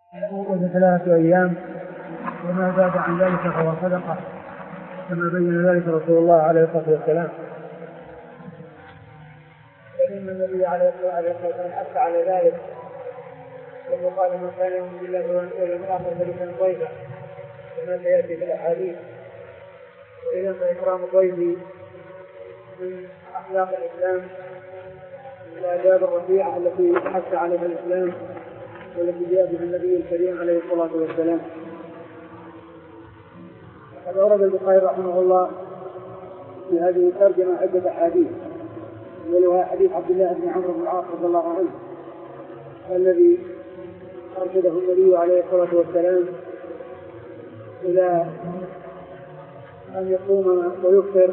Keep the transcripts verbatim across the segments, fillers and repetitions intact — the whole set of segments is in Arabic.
وفي ثلاثة أيام وما زاد عن ذلك فهو صدقة كما بين ذلك رسول الله عليه الصلاة والسلام. فإن النبي عليه الصلاة والسلام حث على ذلك وقال من كان يؤمن بالله واليوم الآخر فليكرم ضيفه كما سيأتي في الأحاديث. وإذا ما إكرام الضيف من أخلاق الإسلام من الآداب الرفيعة التي حث عليها الإسلام والتي جاء بها النبي الكريم عليه الصلاة والسلام. وقد أورد البخاري رحمه الله في هذه الترجمة عدة أحاديث، أولها حديث عبد الله بن عمرو بن العاص رضي الله عنه الذي أرشده النبي عليه الصلاة والسلام إلى أن يقوم ويكثر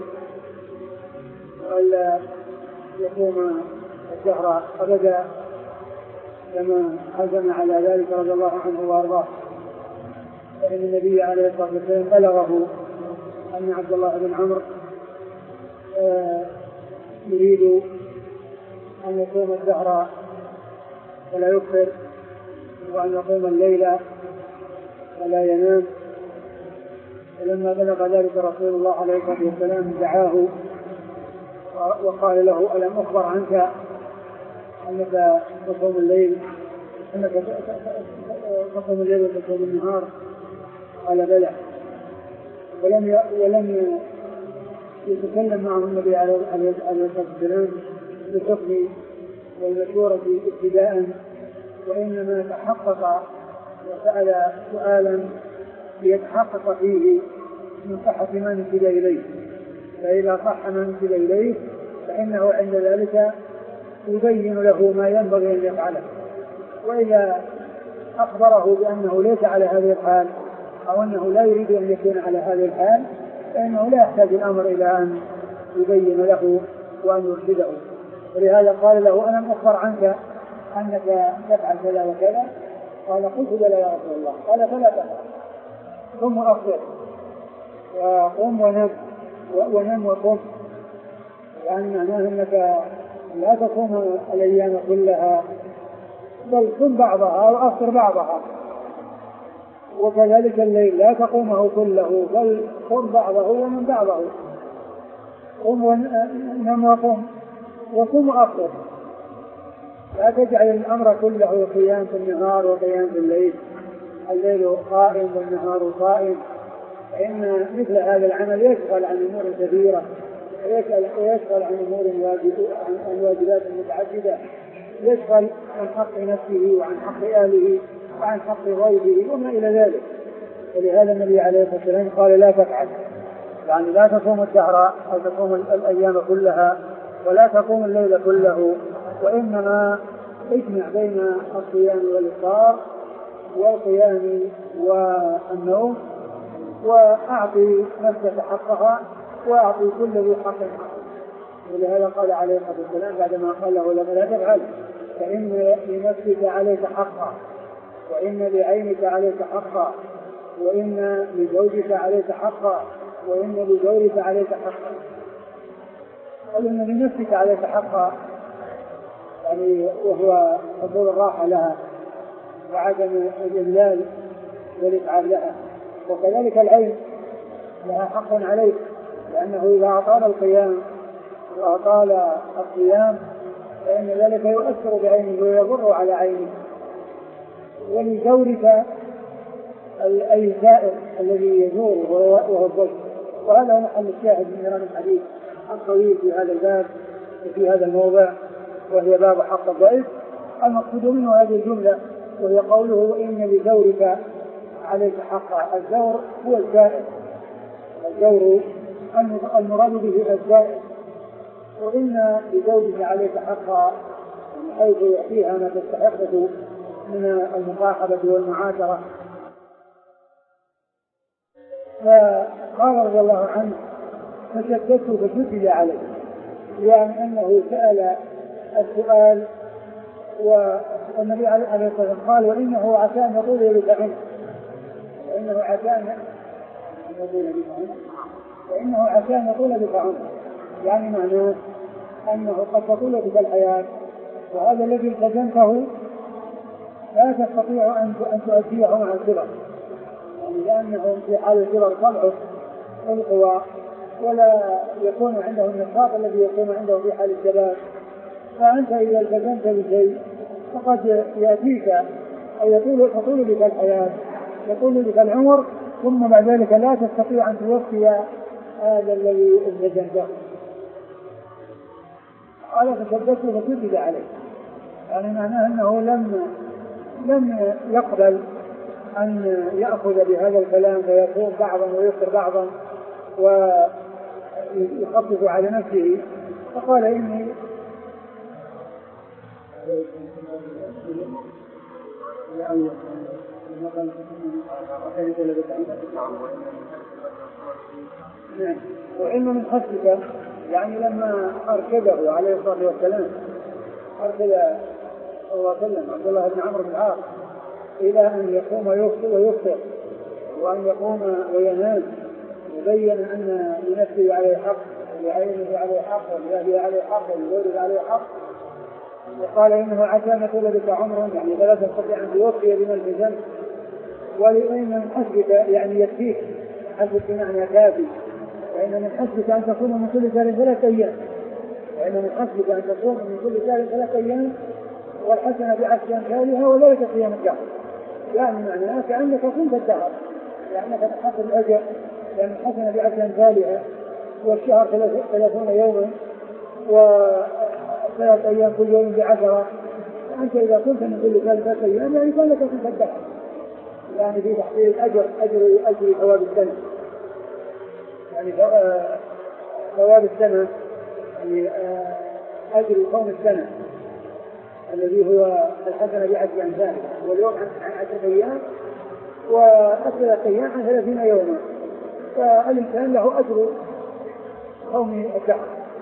وألا يقوم الشهر أبدا كما عزم على ذلك رضي الله عنه وأرضاه. فإن النبي عليه الصلاة والسلام بلغه أن عبد الله بن عمرو يريد أن يقوم الدهر ولا يكثر وأن يقوم الليل ولا ينام. فلما بلغ ذلك رسول الله عليه الصلاة والسلام دعاه وقال له ألم أخبر عنك أنك تصوم الليل أنك تصوم الليل وتصوم النهار؟ قال بلى. ولم ولم يتكلم معه النبي عليه الصلاة والسلام بالحكم والمشورة ابتداء، وإنما تحقق وسأل سؤالا ليتحقق فيه من صحة ما نسب إليه، فإذا صح ما نسب إليه فإنه عند ذلك يبين له ما ينبغي أن يفعله. وإذا أخبره بأنه ليس على هذه الحال أو أنه لا يريد أن يكون على هذه الحال فإنه لا يحتاج الأمر إلى أن يبين له وأن يرشده. ولهذا قال له ألم أخبر عنك أنك تفعل كذا وكذا؟ قال قلت بلى يا رسول الله. قال فلا تفعل، ثم أفطر وقم ونم ونم وقم، يعني معناه أنك لا تقوم الأيام كلها بل قم بعضها وأفطر بعضها، وكذلك الليل لا تقومه كله بل قم بعضه ومن بعضه، قم ونم وقم وقم وأفطر، لا تجعل الأمر كله قيام في النهار وقيام في الليل، الليل قائم والنهار قائم، فإن مثل هذا العمل يشغل عن أمور كثيرة ويشغل عن أمور عن واجبات متعددة، يشغل عن حق نفسه وعن حق أهله وعن حق غيره وما إلى ذلك. ولهذا النبي عليه الصلاة والسلام قال لا تفعل، يعني لا تصوم الدهر أو تصوم الأيام كلها ولا تقوم الليل كله، وإنما اجمع بين الصيام والإفطار والقيام والنوم، وأعطي نفسك حقها وأعطي كل ذي حق حقه. ولهذا قال عليه الصلاة والسلام بعدما قال له لما لا تفعل فإن لنفسك عليك حقا، وإن لعينك عليك حقا، وإن لزوجك عليك حقا، وإن لزوجك عليك حقا، وإن لنفسك عليك حقا، يعني وهو حصول الراحة لها وعدم الإذلال والإتعاب لها. وكذلك العين لها حق عليك، لأنه إذا أطال القيام وأطال الصيام فإن ذلك يؤثر بعينه ويضر على عينه. ولزورك أي زائر الذي يزور وهو الضيف. وهذا محل الشاهد من نيران الحديث الطويل في هذا الباب وفي هذا الموضع، وهي باب حق الضيف. المقصود منه هذه الجملة وهي قوله إن لزورك عليك حقا. الزور هو الزائر، الزور المراد به الزائر. وإن لزوجك عليك حقا حيث يأتيها ما تستحقه من المصاحبة والمعاشرة. فقال رضي الله عنه فشددت فشدد عليه، يعني أنه سأل السؤال والنبي عليه الصلاة والسلام قال وإنه عسى أن يطول بك عنه، وإنه عسى أن يطول بك عنه وإنه عسى أن يطول بك عنه، يعني معناه أنه قد تطول بك الحياة، وهذا الذي التزمته لا تستطيع أن تؤديهم عن الكبر، يعني لأنهم في حال الكبر تضعف القوى ولا يكون عندهم النشاط الذي يكون عنده في حال الشباب. فأنت إذا التزمت بشيء فقد يأتيك أو يطول تطول بك الحياة، يطول بك العمر، ثم بعد ذلك لا تستطيع أن توفي هذا الذي التزمته. قال فشدته فشدد عليه، يعني معناه أنه لم لم يقبل أن يأخذ بهذا الكلام فيصوم بعضا ويفطر بعضا ويخفف على نفسه، فقال إني وإن من حسبك، يعني لما أرشده عليه الصلاة والسلام أرشد صلى الله عليه وسلم عبد الله بن عمرو بن العاص إلى أن يقوم ويفطر وأن يقوم وينام، يبين أن لنفسه عليه حق ولعينه عليه حق ولأهله عليه حق ولزوجه عليه حق، وقال إنه عسى أن يطول بك عمر، يعني لا تستطيع أن توفي بما التزمت، ولأن من حسبك يعني يكفيك، حسبك بمعنى كافي، وإن من حسبك أن تكون من كل شهر ثلاثة أيام، وإن من حسبك أن تكون من كل شهر ثلاثة أيام والحسنة بعشر أمثالها وذلك صيام الدهر، يعني معناه كأنك كنت الدهر، لأنك تحصل الأجر، لأن الحسنة بعشر أمثالها والشهر ثلاثون يوما وثلاث أيام كل يوم بعشرة، فأنت إذا كنت من كل ثلاثة أيام يعني كأنك كنت الدهر، يعني في تحصيل أجر أجر أجر ثواب السنة، يعني ثواب السنة يعني أجر صوم السنة الذي هو الحسنة بعشر أمثالها، واليوم عن عشرة أيام وثلاثة أيام عن ثلاثين يوما، فالإنسان له أجر صوم الدهر.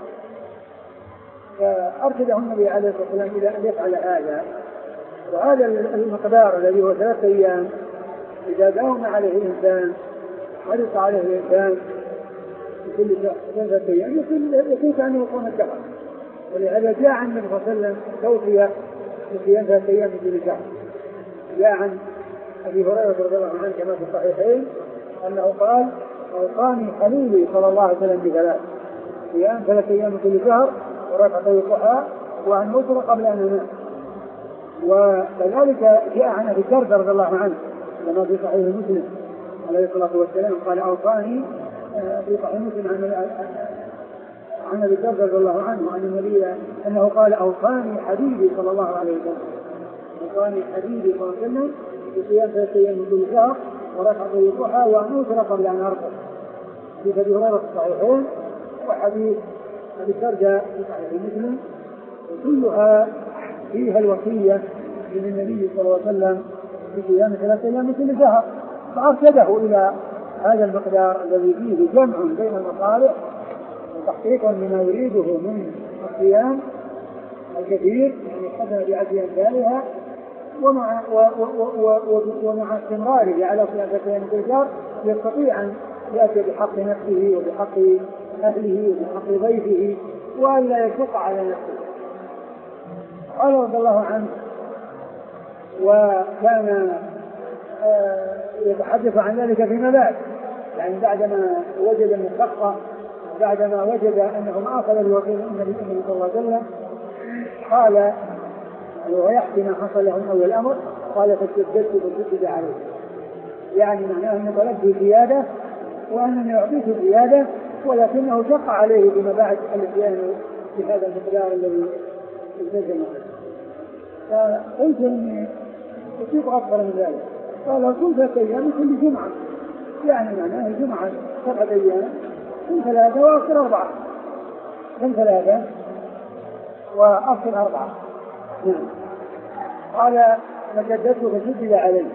فأرشده النبي عليه الصلاة والسلام إلى أن يفعل هذا، وهذا المقدار الذي هو ثلاثة أيام إذا داوم عليه الإنسان حرص عليه الإنسان في كل ثلاثة أيام يكون كأنه يقوم الدهر، ولهذا جاء عن النبي صلى الله عليه وسلم توصية في ثلاثة أيام من كل شهر. جاء عن أبي هريرة رضي الله عنه كما في الصحيحين أنه قال أوصاني خليلي صلى الله عليه وسلم بثلاث أيام، ثلاثة أيام من كل شهر وركعتي الضحى وأن أوتر قبل أن أنام. وكذلك جاء عن أبي الدرداء رضي الله عنه كما في صحيح مسلم عليه الصلاة والسلام قال أوصاني في صحيح مسلم عن عن أبي الدرداء رضي الله عنه عن النبي أنه قال أوصاني حبيبي صلى الله عليه وسلم، أوصاني حبيبي صلى الله عليه وسلم بصيام ثلاثة أيام من كل شهر وركعتي الضحى وأن أوتر قبل أن أرقد، في أبي هريرة الصحيحين وحديث أبي الدرداء في صحيح مسلم، وكلها فيها الوصية من النبي صلى الله عليه وسلم بصيام ثلاثة أيام من كل شهر، فأرشده إلى هذا المقدار الذي فيه جمع بين المصالح وتحقيق لما يريده من الصيام الكثير، يعني حسن بعشر أمثالها، ومع ومع استمراره على صيام ثلاثة أيام من كل شهر يستطيع أن يأتي بحق نفسه وبحق أهله وبحق ضيفه وأن لا يشق على نفسه. قال رضي الله عنه وكان يتحدث عن ذلك فيما بعد، يعني بعدما وجد المشقة بعدما وجد أنه ما أخذ الوكيل النبي صلى الله عليه وسلم قال ويحكي ما حصل له من أول الأمر قال فاشتددت فاشتد عليه، يعني معناه أنه طلبت زيادة وأنني أعطيت زيادة ولكنه شق عليه فيما بعد الاتيان بهذا المقدار الذي التزم به. فقلت اني اصيب اكثر من ذلك، قال لو كنت ثلاثة ايام كل جمعه، يعني معناه الجمعه سبعه ايام كل ثلاثه وافطر اربعه، كل ثلاثه وافطر اربعه. نعم. قال فشددت فشدد عليه،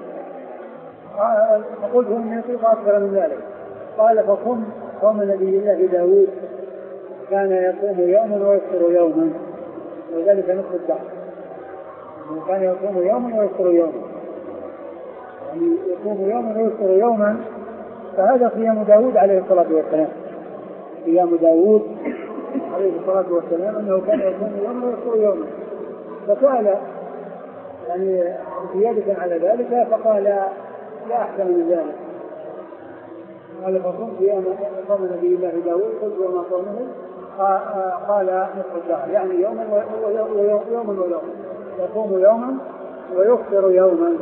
فقلت اني اصيب اكثر من ذلك. قال فصم صوم نبي الله داود كان يصوم يوما ويفطر يوما وذلك نصف الدهر، كان يصوم يوما ويفطر يوما، يعني يصوم يوما ويفطر يوما، فهذا صيام داود عليه الصلاة والسلام. صيام داود عليه الصلاة والسلام أنه كان يصوم يوما ويفطر يوما. فسأل يعني زيادة على ذلك، فقال لا أحسن من ذلك. قال فصمت أيام صام نبي الله داود قلت وما صومه؟ قال نصف الشهر، يعني يوما ويوم ويوم، يصوم يوما ويفطر يوما.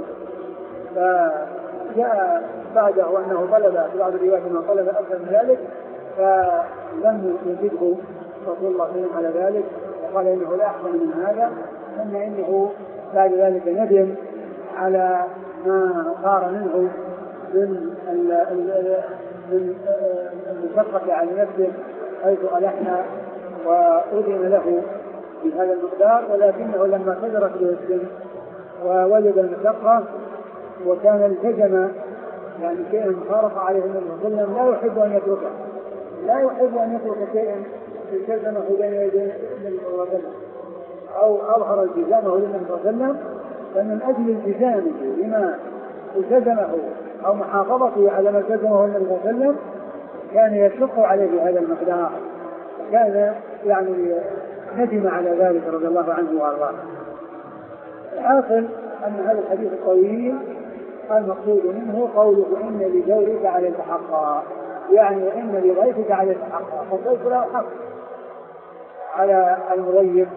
فجاء بعده أنه طلب في بعض الروايات أنه طلب أكثر من ذلك، فلم يجده رسول الله صلى الله عليه وسلم على ذلك، وقال إنه لا أحسن من هذا، ثم إنه بعد ذلك ندم على ما صار منه من من المشقة على نفسه، حيث ألحنا وأذن له بهذا المقدار، ولكنه لما كثرت به السن ووجد المشقة وكان التزم يعني شيئا خارق عليه النبي صلى الله عليه وسلم لا يحب أن يتركه، لا يحب أن يترك شيئا التزمه بين يدي النبي صلى الله عليه وسلم أو أظهر التزامه للنبي صلى الله عليه وسلم، فمن أجل التزامه لما التزمه أو محافظته على ما التزمه النبي صلى الله عليه وسلم كان يشق عليه هذا المقدار، كان يعني ندم على ذلك رضي الله عنه وارضاه. الحاصل أن هذا الحديث الطويل المقصود منه قوله إن لجورك عليك حقا، يعني إن لضيفك عليك حقا، فالضيف له حق على المضيف.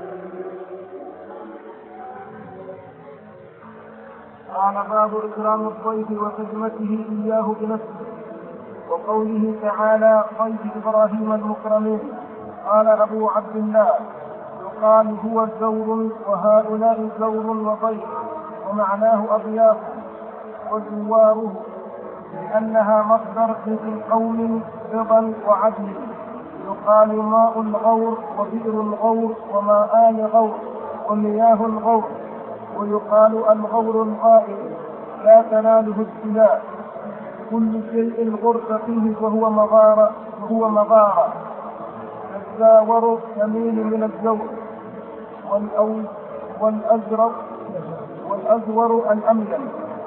قال باب إكرام الضيف وخدمته إياه بنفسه. وقوله تعالى ضيف إبراهيم المكرمين. قال أبو عبد الله يقال هو زور وهؤلاء زور وضيف، ومعناه أضياف وزواره، لأنها مصدر من قول رضا وعدل. يقال ماء الغور وبئر الغور وماءان غور ومياه الغور. ويقال الغور الغائب لا تناله ابتلاء، كل شيء غرق فيه فهو مغارة وهو مغارة. الزاور يميل من الزور، والأزرق والأزور الأميل.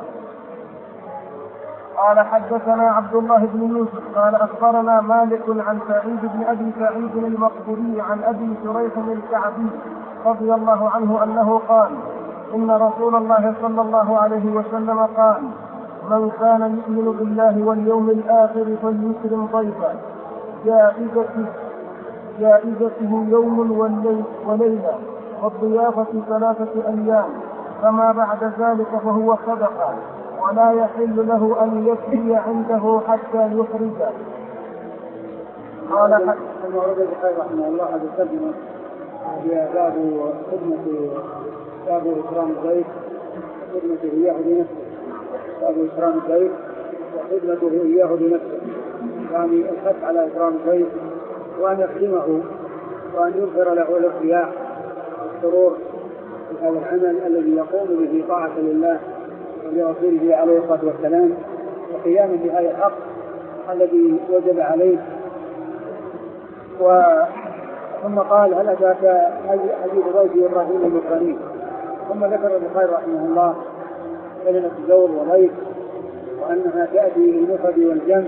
قال حدثنا عبد الله بن يوسف قال أخبرنا مالك عن سعيد بن أبي سعيد المقبوري عن أبي شريح الكعبي رضي الله عنه أنه قال إن رسول الله صلى الله عليه وسلم قال من كان يؤمن بالله واليوم الآخر فليكرم ضيفا، جائزته, جائزته يوم وليلة، والضيافة ثلاثة أيام، فما بعد ذلك فهو صدقة، ولا يحل له أن يكفي عنده حتى يخرجه. قال حتى ورد البخاري رحمه الله هذا الترجمة هي باب خدمة باب إكرام الضيف وخدمته إياه بنفسه، باب إكرام الضيف وخدمته إياه بنفسه، يعني الحث على إكرام الضيف وأن يخدمه وأن يظهر له الارتياح والسرور في هذا العمل الذي يقوم به طاعة لله ولرسوله عليه الصلاة والسلام، وقياما بهذا الحق الذي وجب عليه. و ثم قال هل أتاك حديث ضيف إبراهيم المكرمين، ثم ذكر البخاري رحمه الله كلمة زور وضيف، وأنها تأتي بالمفرد والجمع،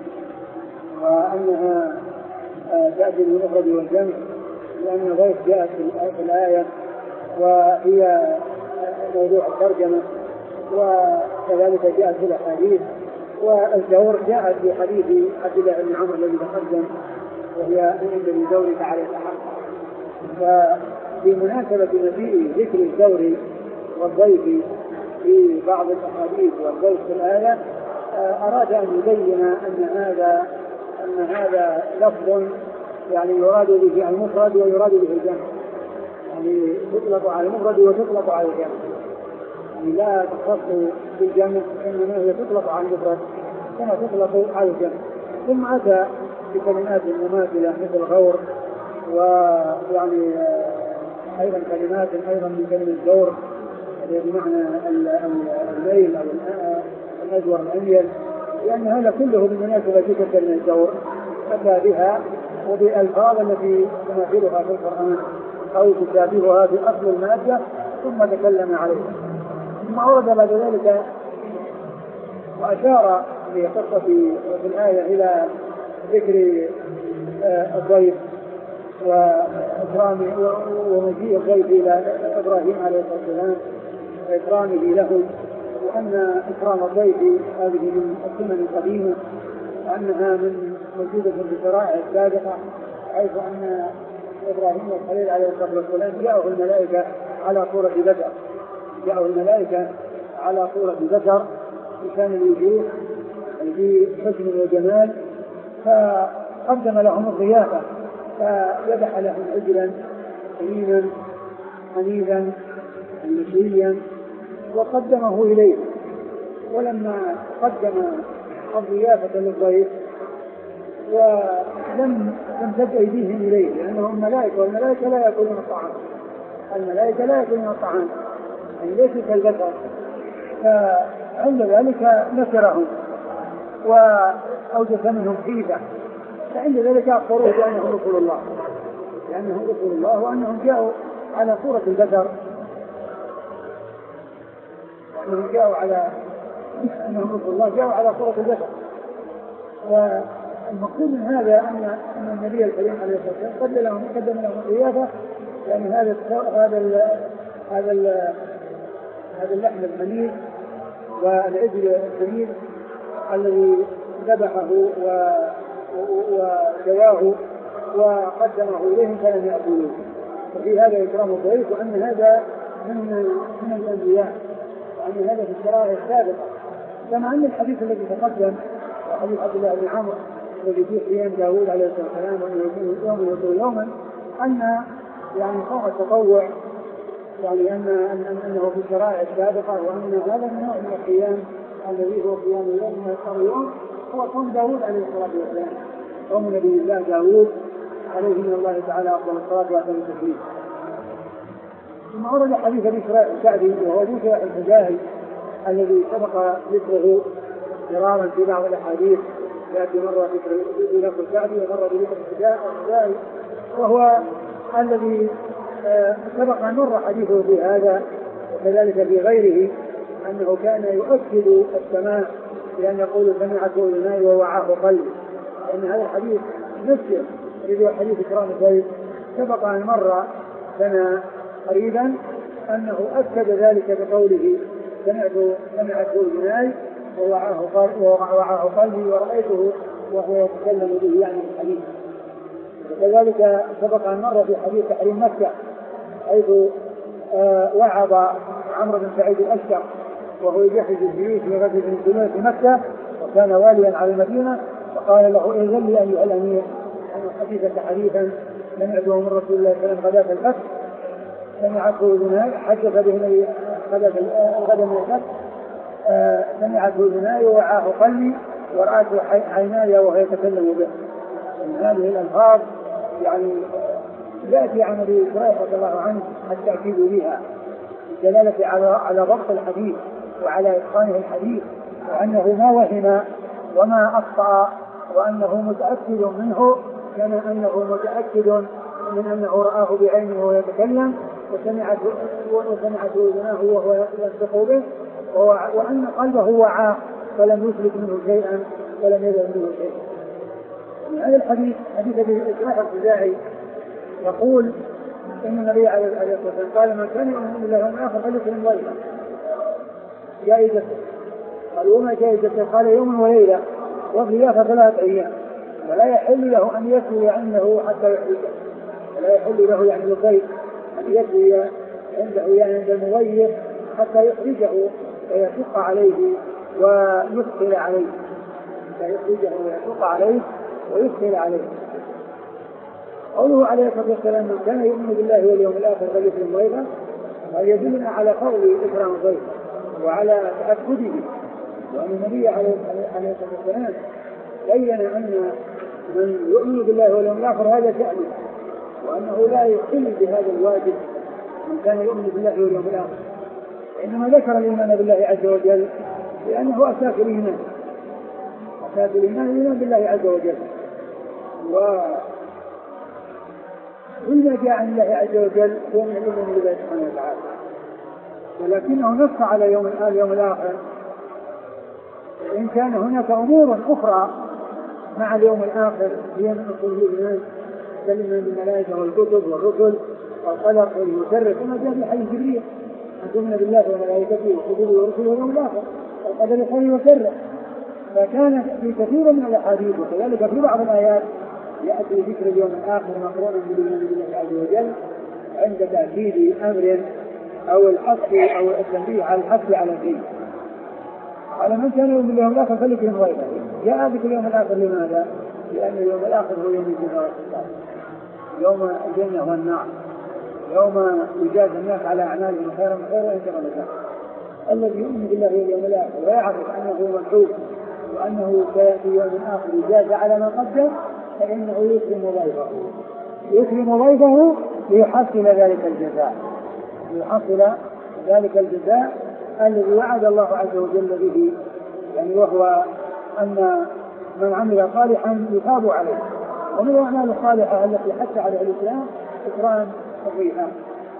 وأنها تأتي بالمفرد والجمع لأن ضيف جاءت في الآية وهي موضوع الترجمة، وكذلك جاءت في الأحاديث. والزور جاءت في حديث عبد الله بن عمرو الذي تقدم وهي إن لزورك عليك حق. فبمناسبة مجيء ذكر الزور والضيف في بعض الأحاديث والضيف في الآية أراد أن يبين أن هذا أن هذا لفظ يعني يراد به المفرد ويراد به الجمع، يعني تطلق على المفرد وتطلق على الجمع، يعني لا تخص بالجمع إنما هي تطلق على المفرد كما تطلق على الجمع. ثم أتى بكلمات مماثلة مثل غور، ويعني أيضا كلمات أيضا من كلمة زور بمعنى الميل أو الأزور الأميل، لأن هذا كله بالمناسبة ذكر كلمة الزور أتى بها وبالألفاظ التي تماثلها في القرآن أو تشابهها في أصل المادة ثم تكلم عليها. ثم أورد بعد ذلك وأشار في قصة في الآية إلى ذكر الضيف وإكرام ومجيء الضيف إلى إبراهيم عليه الصلاة والسلام، وإكرامه لهم، وأن إكرام الضيف هذه من السنن القديمة، وأنها من موجودة في الشرائع السابقة، حيث أن إبراهيم الخليل عليه الصلاة والسلام جاءه الملائكة على صورة بشر، جاءه الملائكة على صورة بشر بكان الوجوه في حسن وجمال، فقدم لهم الضيافة، فذبح لهم عجلا كريما حنيذا مشويا وقدمه إليه. ولما قدم الضيافة للضيف ولم تمتد أيديهم إليه لأنهم ملائكة، والملائكة لا يأكلون الطعام، الملائكة لا يأكلون الطعام يعني ليسوا كالبشر، فعند ذلك نكرهم وأوجس منهم حيفة، فعند ذلك أخبروه بأنهم رسول الله، لأنهم رسول الله وأنهم جاءوا على صورة البشر، وأنهم جاءوا على أنهم رسول الله جاءوا على صورة البشر. والمقصود من هذا أن أن النبي الكريم عليه الصلاة والسلام قدم لهم قدم لهم الضيافة، لأن هذا هذا ال هذا ال هذا اللحم الحنيذ والعجل الحنيذ الذي ذبحه وجواه وقدمه إليهم فلم يأكلوه، وفي هذا إكرام الضيف، وأن هذا من من الأنبياء، وأن هذا في الشرائع السابقة. كما أن الحديث الذي تقدم حديث عبد الله بن عمرو الذي فيه قيام داوود عليه الصلاة والسلام وأنه يكون يوما يطول يوما، أن يعني صوم التطوع يعني أن أن أنه في الشرائع السابقة، وأن هذا من نوع من القيام الذي هو قيام اليوم ويسر اليوم هو صوم داوود عليه الصلاة والسلام، صوم نبي الله داوود عليه من الله تعالى أفضل الصلاة وأتم التسليم. ثم ورد حديث أبي شريح الكعبي وهو أبو شريح الحجاهي الذي سبق ذكره مرارا في بعض الأحاديث، يأتي مرة بلفظ الكعبي ومرة بلفظ الحجاهي، وهو الذي سبق أن مر حديثه في هذا وكذلك في غيره، أنه كان يؤكد السماع بأن يقول سمعته أذناي ووعاه قلبي، لأن هذا الحديث نفسه الذي هو حديث إكرام الضيف سبق أن مر لنا قريبا أنه أكد ذلك بقوله سمعته سمعته أذناي ووعاه قلبي ورأيته وهو يتكلم به يعني الحديث. وكذلك سبق أن مر في حديث تحريم مكة حيث آه وعظ عمرو بن سعيد الأشقر وهو يجهز الجيوش لغزو المسلمين في مكة وكان واليا على المدينة، فقال له إذن لي أيها الأمير أن حديثك حديثا سمعته من رسول الله صلى الله عليه وسلم غداة الفتح، سمعته أذناي حدث به غدا من الفتح، آه سمعته أذناي ووعاه قلبي ورأته عيناي وهو يتكلم به. من هذه الألفاظ يعني يأتي عن أبي شريح رضي الله عنه التأكيد بها الدلالة على على ضبط الحديث وعلى إتقانه الحديث، وأنه ما وهم وما أخطأ، وأنه متأكد منه كما أنه متأكد من أنه رآه بعينه وهو يتكلم وسمعته وسمعته أذناه وهو ينطق به، وأن قلبه وعاه فلم يسلك منه شيئا ولم يذهب منه شيئا. هذا الحديث حديث أبي شريح الخزاعي يقول إن النبي عليه الصلاة والسلام قال من كان يؤمن بالله واليوم الآخر فليكرم ضيفه. جائزة قال وما جائزة؟ قال يوم وليلة وضيافة ثلاث أيام، ولا يحل له أن يسوي عنده حتى يحرجه، ولا يحل له يعني الضيف أن يسوي عنده يعني عند المضيف حتى يحرجه ويشق عليه ويثقل عليه، حتى يحرجه ويشق عليه ويثقل عليه. قوله عليه الصلاة والسلام من كان يؤمن بالله واليوم الآخر فليكرم ضيفه، قال يدلنا على قول إكرام الضيف وعلى تأكده، وأن النبي عليه الصلاة والسلام بين أن من يؤمن بالله واليوم الآخر هذا شأنه، وأنه لا يخل بهذا الواجب من كان يؤمن بالله واليوم الآخر، إنما ذكر الإيمان بالله عز وجل لأنه أساس الإيمان، أساس الإيمان الإيمان بالله عز وجل. وإذا جاء عن الله عز وجل هو من الإيمان بالله سبحانه وتعالى، ولكنه نص على يوم اليوم الآخر إن كان هناك أمور أخرى مع اليوم الآخر هي من أصول الإيمان كالإيمان بالملائكة والكتب والرسل والقدر والمشرف، كما جاء في حديث جبريل تؤمن بالله وملائكته وكتبه ورسله واليوم الآخر والقدر خيره وشره. فكان في كثير من الأحاديث وكذلك في بعض الآيات يأتي ذكر اليوم الآخر مقرونا بالإيمان بالله عز وجل عند تأكيد أمر أو الحث أو التنبيه على الحث على شيء. على من كان يؤمن باليوم الآخر فليكرم غيره. جاء ذكر اليوم الآخر لماذا؟ لأن اليوم الآخر هو يوم الجنة والحساب، يوم الجنة والنار، يوم يجازي الناس على أعمالهم خيرا خيرا وإن شر شر. الذي يؤمن بالله واليوم الآخر ويعرف أنه مبعوث وأنه في يوم آخر يجازى على ما قدم فإنه يكرم ضيفه يكرم ضيفه ليحصل ذلك الجزاء ليحصل ذلك الجزاء الذي وعد الله عز وجل به، يعني وهو أن من عمل صالحا يثاب عليه. ومن الأعمال الصالحة التي حث عليها الإسلام إكرام الضيفان.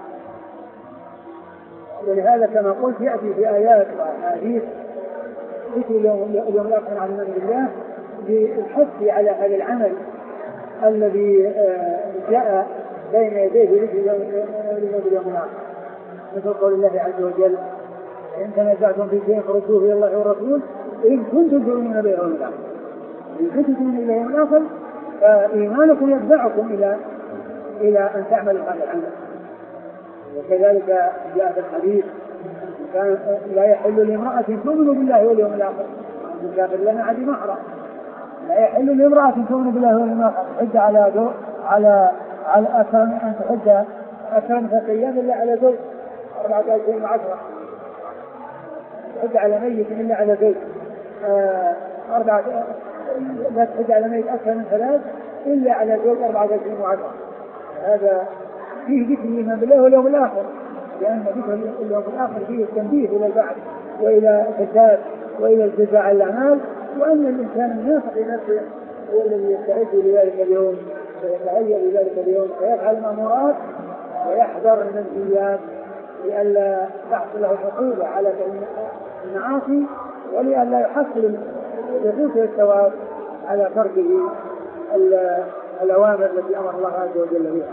ولهذا كما قلت يأتي في آيات وأحاديث ذكر اليوم الآخر عن الإيمان بالله بالحث على هذا العمل الذي جاء بين يديه ذكر اليوم الآخر، مثل قول الله عز وجل إن تنازعتم في شيء فردوه إلى الله والرسول إن كنتم تؤمنون باليوم الآخر. إن كنتم تؤمنون باليوم الآخر فإيمانكم يدفعكم إلى إلى أن تعملوا هذا العمل. وكذلك جاء في الحديث كان لا يحل لامرأة تؤمن بالله واليوم الآخر أن تكافر لنا عدي محرم. لا يحل لامرأة تؤمن بالله واليوم الآخر تحج على دو على على أكثر من أن تحج أكثر من ثلاث أيام إلا على زوج أربعة أشهر وعشرة. تحج على ميت إلا على زوج أربعة لا تحج على ميت أكثر من ثلاث إلا على زوج أربعة أشهر وعشرة. هذا فيه ذكر الإيمان بالله واليوم الآخر، لأن ذكر اليوم الآخر فيه التنبيه إلى البعث وإلى الحساب وإلى الجزاء على الأعمال، وأن الإنسان النافق لنفسه هو الذي يستعد لذلك اليوم ويتهيأ لذلك اليوم ويفعل المأمورات ويحذر المنهيات لئلا تحصل له حصولة على المعاصي ولئلا يحصل يفوته الثواب على تركه الأوامر التي أمر الله عز وجل بها.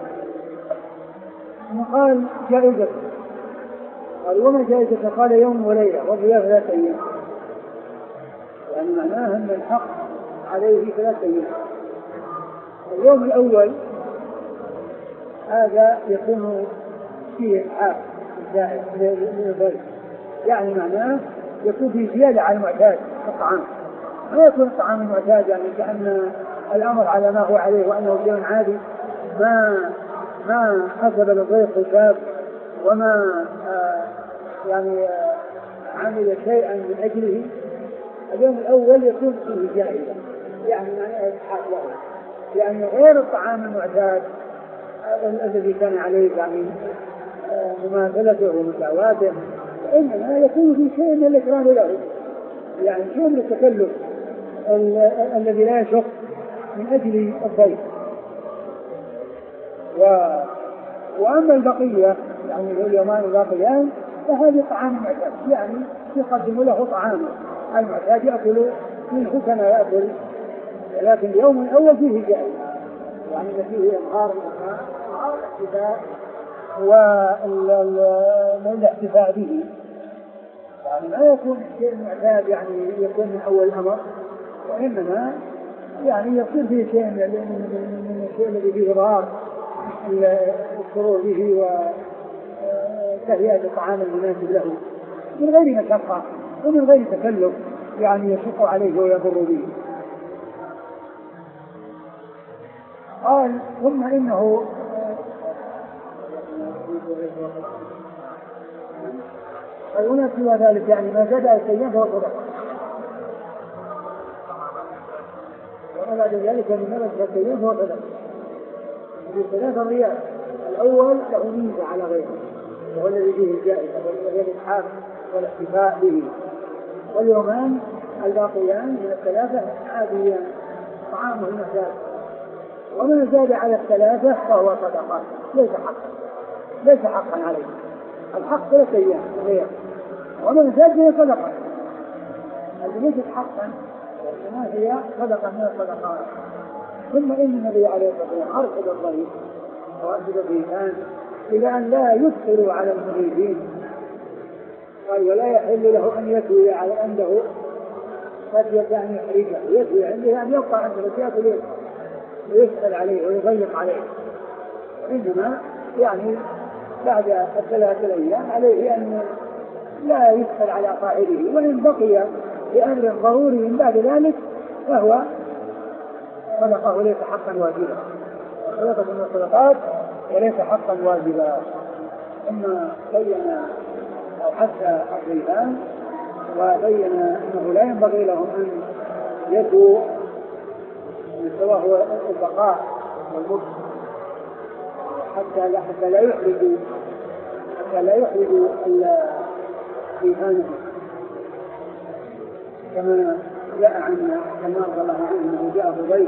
قال جائزة، قال وما جائزة؟ قال يوم وليلة وضياء ثلاثة أيام، يعني معناه أن الحق عليه ثلاثة أيام. اليوم الأول هذا يكون فيه إسعاف للضيف، يعني معناه يكون فيه زيادة على المعتاد الطعام، ما يكون الطعام المعتاد يعني كأن الأمر على ما هو عليه وأنه يوم عادي ما ما حسب للضيف حساب وما آه يعني آه عمل شيئا من أجله. اليوم الأول يكون فيه جائزة، يعني معناه إسحاق له، يعني غير الطعام المعتاد الذي كان عليه يعني آه مماثلته ومساواته، وإنما يكون في شيء من الإكرام له، يعني شيء من التكلف الذي لا يشق من أجل الضيف. و... وأما البقية يعني اليومان الباقيان فهذه طعام معتاد، يعني يقدم له طعامه المعتاد يأكل منه كما يأكل، لكن اليوم الأول فيه جائزة، يعني فيه إظهار الإكرام والاحتفاء والاحتفاء به، يعني ما يكون شيء معتاد يعني يكون من أول الأمر، وإنما يعني يصير فيه شيء من الشيء الذي فيه إظهار السرور به وتهيئة الطعام المناسب له من غير مشقة ومن غير تكلف يعني يشق عليه ويضر به. قال ثم إنه وما سوى ذلك يعني ما زاد السيئة فهو صدقة، وما بعد ذلك من نبت السيئة فهو صدقة. ثلاثة ريال الأول له ميزة على غيره وهو الذي فيه الجائزة وهي الإسحاق والاحتفاء به، واليومان الباقيان من الثلاثة عاديان طعامه المعتاد، ومن زاد على الثلاثة فهو صدقة ليس حقا ليس حقا عليه، الحق ثلاثة أيام غير، ومن زاد هي صدقة التي ليست حقا وإنما هي صدقة من الصدقات. ثم إن النبي عليه الصلاة والسلام أرشد الضيف وأرشد الضيفان إلى أن لا يدخلوا على المضيفين قال ولا يحل له أن يتوي على عنده قد يعني يحرجه يتوي عنده أن يبقى عنده يأكل ويسأل عليه ويضيق عليه، إنما يعني بعد الثلاثة الأيام عليه أن لا يسأل على صاحبه، وإن بقي بأمر ضروري من بعد ذلك فهو صدقه ليس حقا واجبا، صدقة من الصدقات وليس حقا واجبا. ثم بين أو حتى الضيفان وبين أنه لا ينبغي لهم أن يدوا سواء هو البقاء والمكس حتى لا حتى لا يحرجوا حتى لا يحرجوا ضيفانهم، كما جاء عن عمر رضي الله عنه أنه جاء ضيف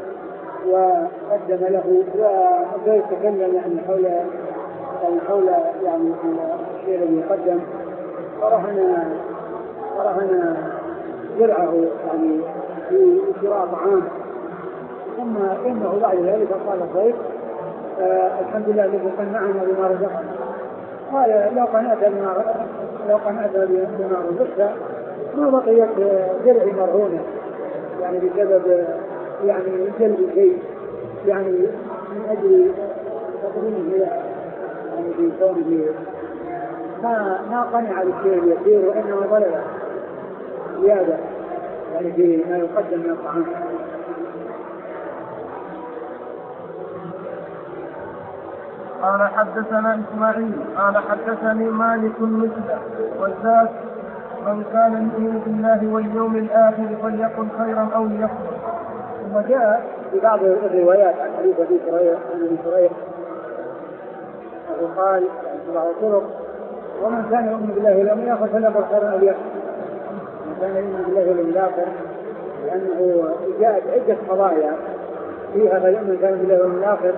وقدم له وضيف تكلم يعني حول يعني حول يعني الشيء الذي يقدم، فرهن فرهن درعه يعني في شراء طعام، ثم انه بعد ذلك قال الضيف آه الحمد لله الذي قنعنا بما رزقنا. قال لو قنعت بما لو قنعت بما رزقت ما بقيت درعي مرهونه، يعني بسبب يعني جلب شيء يعني من اجل تقديمه له، يعني في كونه ما ما قنع بالشيء اليسير وانما طلب زياده يعني في ما يقدم من الطعام. قال حدثنا إسماعيل قال حدثني مالك مثله والذات من كان يؤمن بالله واليوم الآخر فليقل خيرا أو ليصمت. ثم جاء في بعض الروايات عن حديث أبي هريرة عن أبي هريرة وقال في بعض الطرق ومن كان يؤمن بالله واليوم الآخر فليقل خيرا أو ليصمت. من كان يؤمن بالله واليوم الآخر لأنه جاءت عدة قضايا فيها فليؤمن كان بالله واليوم الآخر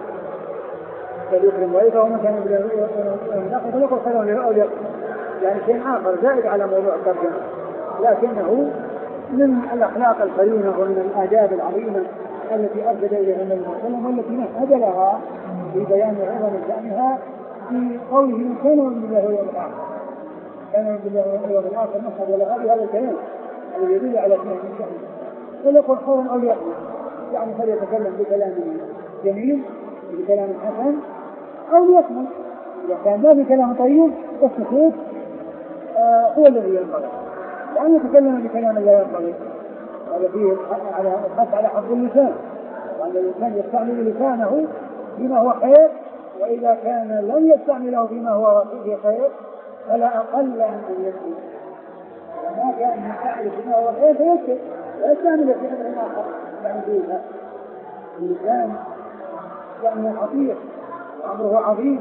فليكرم ضيفه ومن كان بالله واليوم الآخر فليقل خيرا أو ليصمت، يعني شيء آخر زائد على موضوع الترجمة، لكنه من الأخلاق الكريمة ومن الآداب العظيمة التي أرشد إليها النبي صلى الله عليه وسلم والتي نهج لها في بيان عظم شأنها في قوله من كان يؤمن بالله واليوم الآخر كان يؤمن بالله واليوم الآخر نشهد لها بهذا الكلام الذي يدل على شأن شأنه. فليقل خيرا أو ليصمت، يعني فليتكلم بكلام جميل بكلام حسن أو ليصمت، إذا كان ما بكلام طيب والسكوت آه هو الذي ينبغي، لأن يتكلم بكلام لا ينبغي. هذا فيه الحث على حفظ اللسان، وأن الإنسان يستعمل لسانه فيما هو خير، وإذا كان لم يستعمله فيما هو فيه خير فلا أقل من أن يكون وما كان يستعمل فيما هو خير فيكتب ويستعمل في أمر آخر. يعني فيها اللسان يعني خطير وأمره عظيم،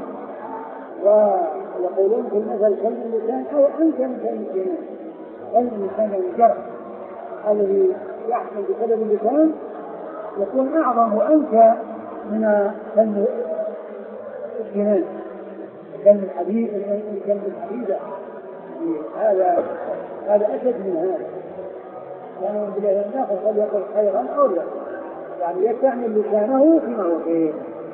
ويقولون في المثل كلب اللسان أو أنكى من كلب الجنان. كلب اللسان الجرح الذي يحصل بسبب اللسان يكون أعظم وأنكى من كلب الجنان كلب الحديد كلب الحديدة. هذا هذا أشد من هذا، يعني بالله الناقص قد يقول خيرا أو لا، يعني يستعمل لسانه فيما هو خير،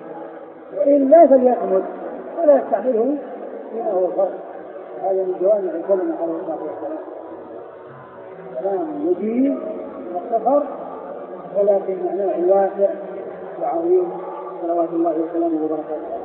وإلا فليصمت ولا يستعمله فيما هو فرق. هذا من جوامع الكلمة عليه الصلاة والسلام، كلام مجيد مختصر ولكن معناه واسع وعظيم صلوات الله وسلامه وبركاته.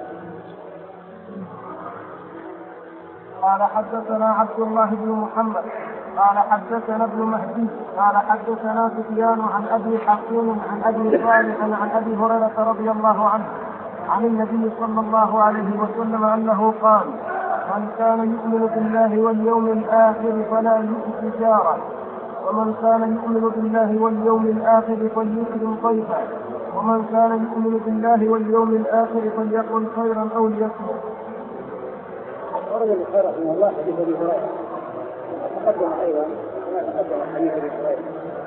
قال حدثنا عبد الله بن محمد قال حدثنا ابن مهدي قال حدثنا سفيان عن ابي حكيم عن ابي صالح عن ابي هريره رضي الله عنه عن النبي صلى الله عليه وسلم انه قال من كان يؤمن بالله واليوم الاخر فلا يؤذي جاره، ومن كان يؤمن بالله واليوم الاخر فليكرم ضيفه، ومن كان يؤمن بالله واليوم الاخر فليقل خيرا او ليصمت. ورد البخاري رحمه الله حديث ابي هريره تقدم ايضا كما تقدم حديث ابي هريره،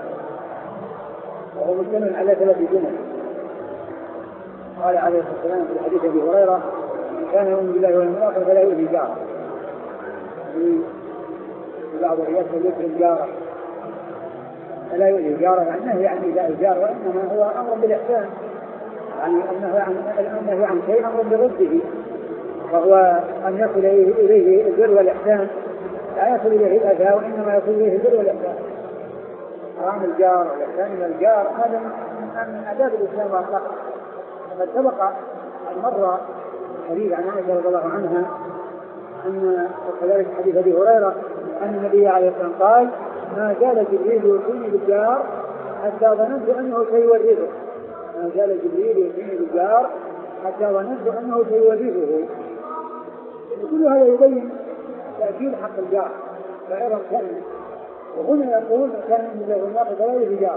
وهو مشتمل على ثلاث جمل. قال عليه الصلاه والسلام في حديث ابي هريره من كان يؤمن بالله واليوم الاخر فلا يؤذي جاره، في بعض الروايات يكرم جاره فلا يؤذي جاره، يعني النهي عن ايذاء الجار وانما هو امر بالاحسان، يعني النهي عن النهي عن شيء امر برده، وهو أن يصل إليه البر والإحسان، لا يصل إليه الأذى وإنما يصل إليه البر والإحسان. حرام الجار والإحسان إلى الجار هذا من آداب الإسلام وأخلاقه. وقد سبق أن مر حديث عن عائشة رضي الله عنها أن وكذلك حديث أبي هريرة أن النبي عليه الصلاة والسلام قال: ما زال جبريل يوصيني بالجار حتى ظننت أنه سيورثه. ما زال جبريل يوصيني بالجار حتى ظننت أنه سيورثه. وكل هذا يبين تأكيد حق الجار سائرا كان. وهنا يقول كان من الله والناقة فلا يجار،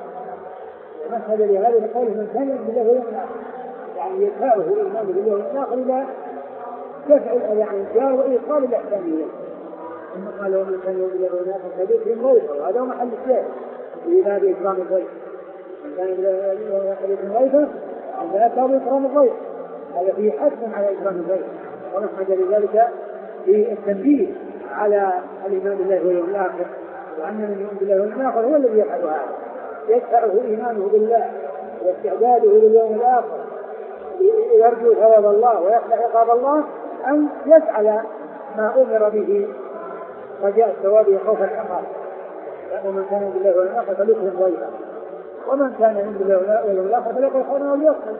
ومثل لهذا القول من كان من الله والناقة، يعني يدفعه الإيمان بالله والناقة إلى دفع الأذى عن الجار وإيصال الإحسان إليه. ثم قال: ومن كان يؤمن بالله والناقة فليكرم ضيفه. وهذا هو محل الشاهد في باب إكرام الضيف. من كان بالله والناقة فليكرم ضيفه فلا يكره إكرام الضيف، هذا فيه حث على إكرام الضيف. ونحمد لذلك في التنبيه على الإيمان بالله واليوم الآخر، وأن من يؤمن بالله واليوم الآخر هو الذي يفعل هذا، يدفعه إيمانه بالله واستعداده لليوم الآخر، يرجو ثواب الله ويخشى عقاب الله، أن يفعل ما أمر به رجاء الثواب وخوف العقاب. لأن من كان بالله واليوم الآخر فليكرم ضيفه، ومن كان يؤمن بالله واليوم الآخر فليقل خيرا وليصمت.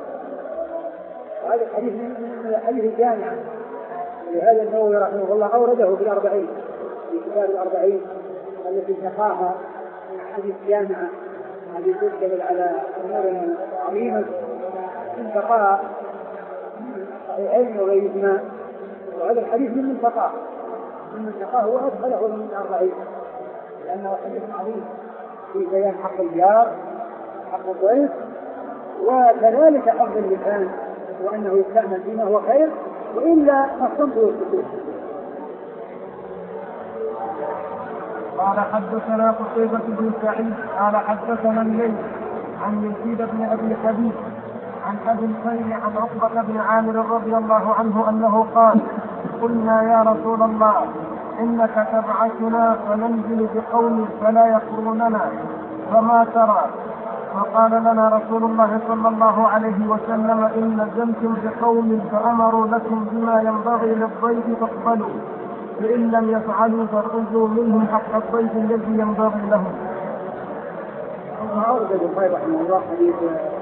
هذا الحديث من الحديث الجامع، لهذا النووي رحمه الله أورده في الأربعين، في كتاب الأربعين التي نقاها من حديث جامعة، هذه تشتمل على أمور عظيمة انتقاها من صحيحين وغيرهما. وهذا الحديث من منتقاه من منتقاه هو أدخله من الأربعين، لأنه حديث عظيم في بيان حق الجار حق الضيف، وكذلك حفظ اللسان وأنه يستعمل فيما هو خير، وإلا الصمت والسكوت. قال: حدثنا قتيبة بن سعيد قال حدثنا الليث عن يزيد بن أبي حبيب عن أبي الخير عن عقبة بن عامر رضي الله عنه أنه قال: قلنا يا رسول الله إنك تبعثنا فننزل بقوم فلا يقروننا فما ترى؟ فقال لنا رسول الله صلى الله عليه وسلم: إن نزلتم بقوم فأمروا لكم بما ينبغي للضيف فاقبلوا، فإن لم يفعلوا فارجوا منهم حق الضيف الذي ينبغي لهم. أورد البخاري رحمه الله حديث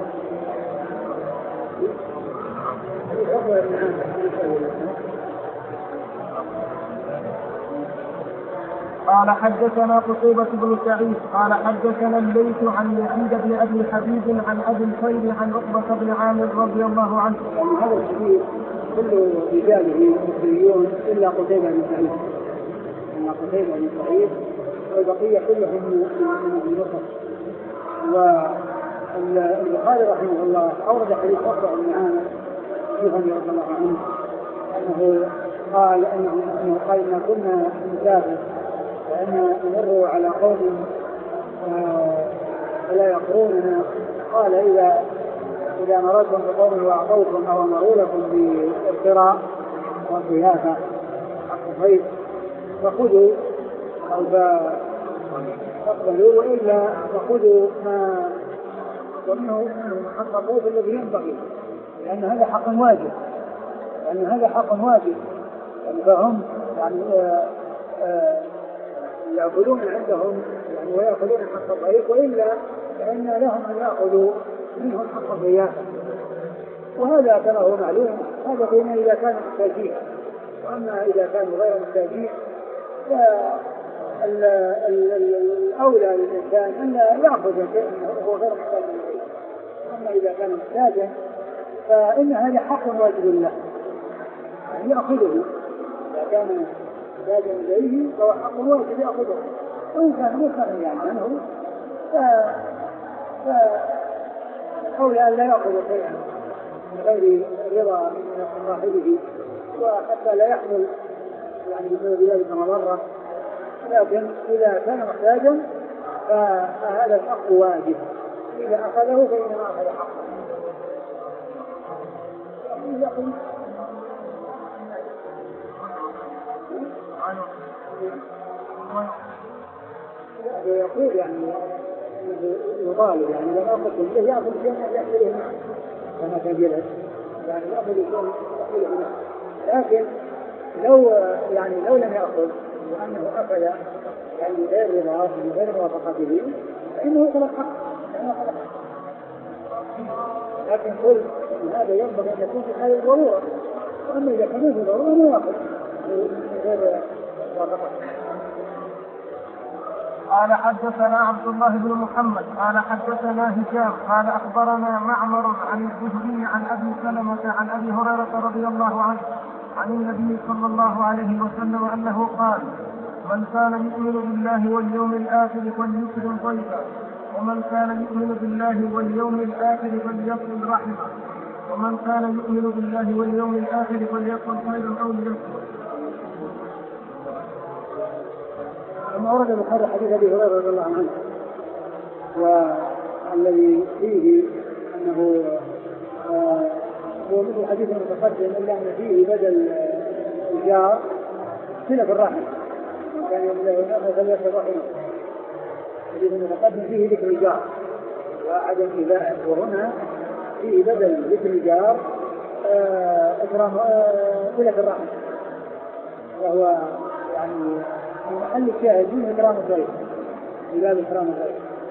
قال: حدثنا قتيبة بن سعيد قال حدثنا الليث عن يزيد بن أبي حبيب عن أبي الخير عن عقبة بن عامر رضي الله عنه. هذا الحديث كل رجاله مصريون إلا قتيبة بن سعيد، إلا قتيبة بن سعيد والبقية كلهم من مصر. والبخاري رحمه الله أورد حديث عقبة بن عامر رضي الله عنه أنه قال أنه قال إن كنا نسافر فإن نمر على قوم فلا يقروننا، قال: إذا إذا مررتم بقوم وأعطوكم أو أمروا لكم بالقراء والضيافة حق الضيف فخذوا أو فاقبلوا، وإلا فخذوا ما ومنه حق الضيف الذي ينبغي، لأن هذا حق واجب، لأن هذا حق واجب. فهم يعني آآ آآ يأخذون عندهم يعني ويأخذون حق الضيف، وإلا فإن لهم أن يأخذوا منهم حق الضيافة. وهذا كما هو معلوم هذا بين إذا كانوا محتاجين، وأما إذا كانوا غير محتاجين فالأولى للإنسان أن يأخذ شيئا وهو غير محتاج إليه. أما إذا كان محتاجا فإن هذا حق واجب له يعني يأخذه، إذا كان محتاجا إليه فهو حق واجب يأخذه، وإن كان مستغني عنه فأولى أن لا يأخذ شيئا من غير رضا من صاحبه، وحتى لا يحمل يعني بسبب ذلك مضرة. لكن إذا كان محتاجا فهذا الحق واجب، إذا أخذه فإنما أخذ حقه. يقول يعني يطالب يعني لما أخذ شيء يأخذ شيء يحمله معه كما كان يلعب، يعني يأخذ شيء يحمله معه لكن لو يعني لو لم يأخذ وأنه أخذ يعني غير رضاه غير موافقته فإنه يطلق حق. لكن قل هذا ينبغي أن يكون في حال الضرورة، وأما إذا كان في ضرورة ما يأخذ غير موافقته. قال حدثنا عبد الله بن محمد قال حدثنا هشام قال أخبرنا معمر عن الزهري عن أبي سلمة عن أبي هريرة رضي الله عنه عن النبي صلى الله عليه وسلم أنه قال: من كان يؤمن بالله واليوم الآخر فليكرم ضيفه، ومن كان يؤمن بالله واليوم الآخر فليصل رحمه، ومن كان يؤمن بالله واليوم الآخر فليقل خيرا أو ليصمت. ثم ورد البخاري حديث ابي هريره رضي الله عنه والذي فيه انه هو مثل الحديث المتقدم الا ان فيه بدل الجار صله الرحم، كان يقول له فليصل رحمه. الحديث المتقدم فيه ذكر الجار وعدم ايذائه، وهنا فيه بدل ذكر الجار اكرام صله الرحم، وهو يعني محل الشاهد من إكرام الضيف، من باب إكرام الضيف.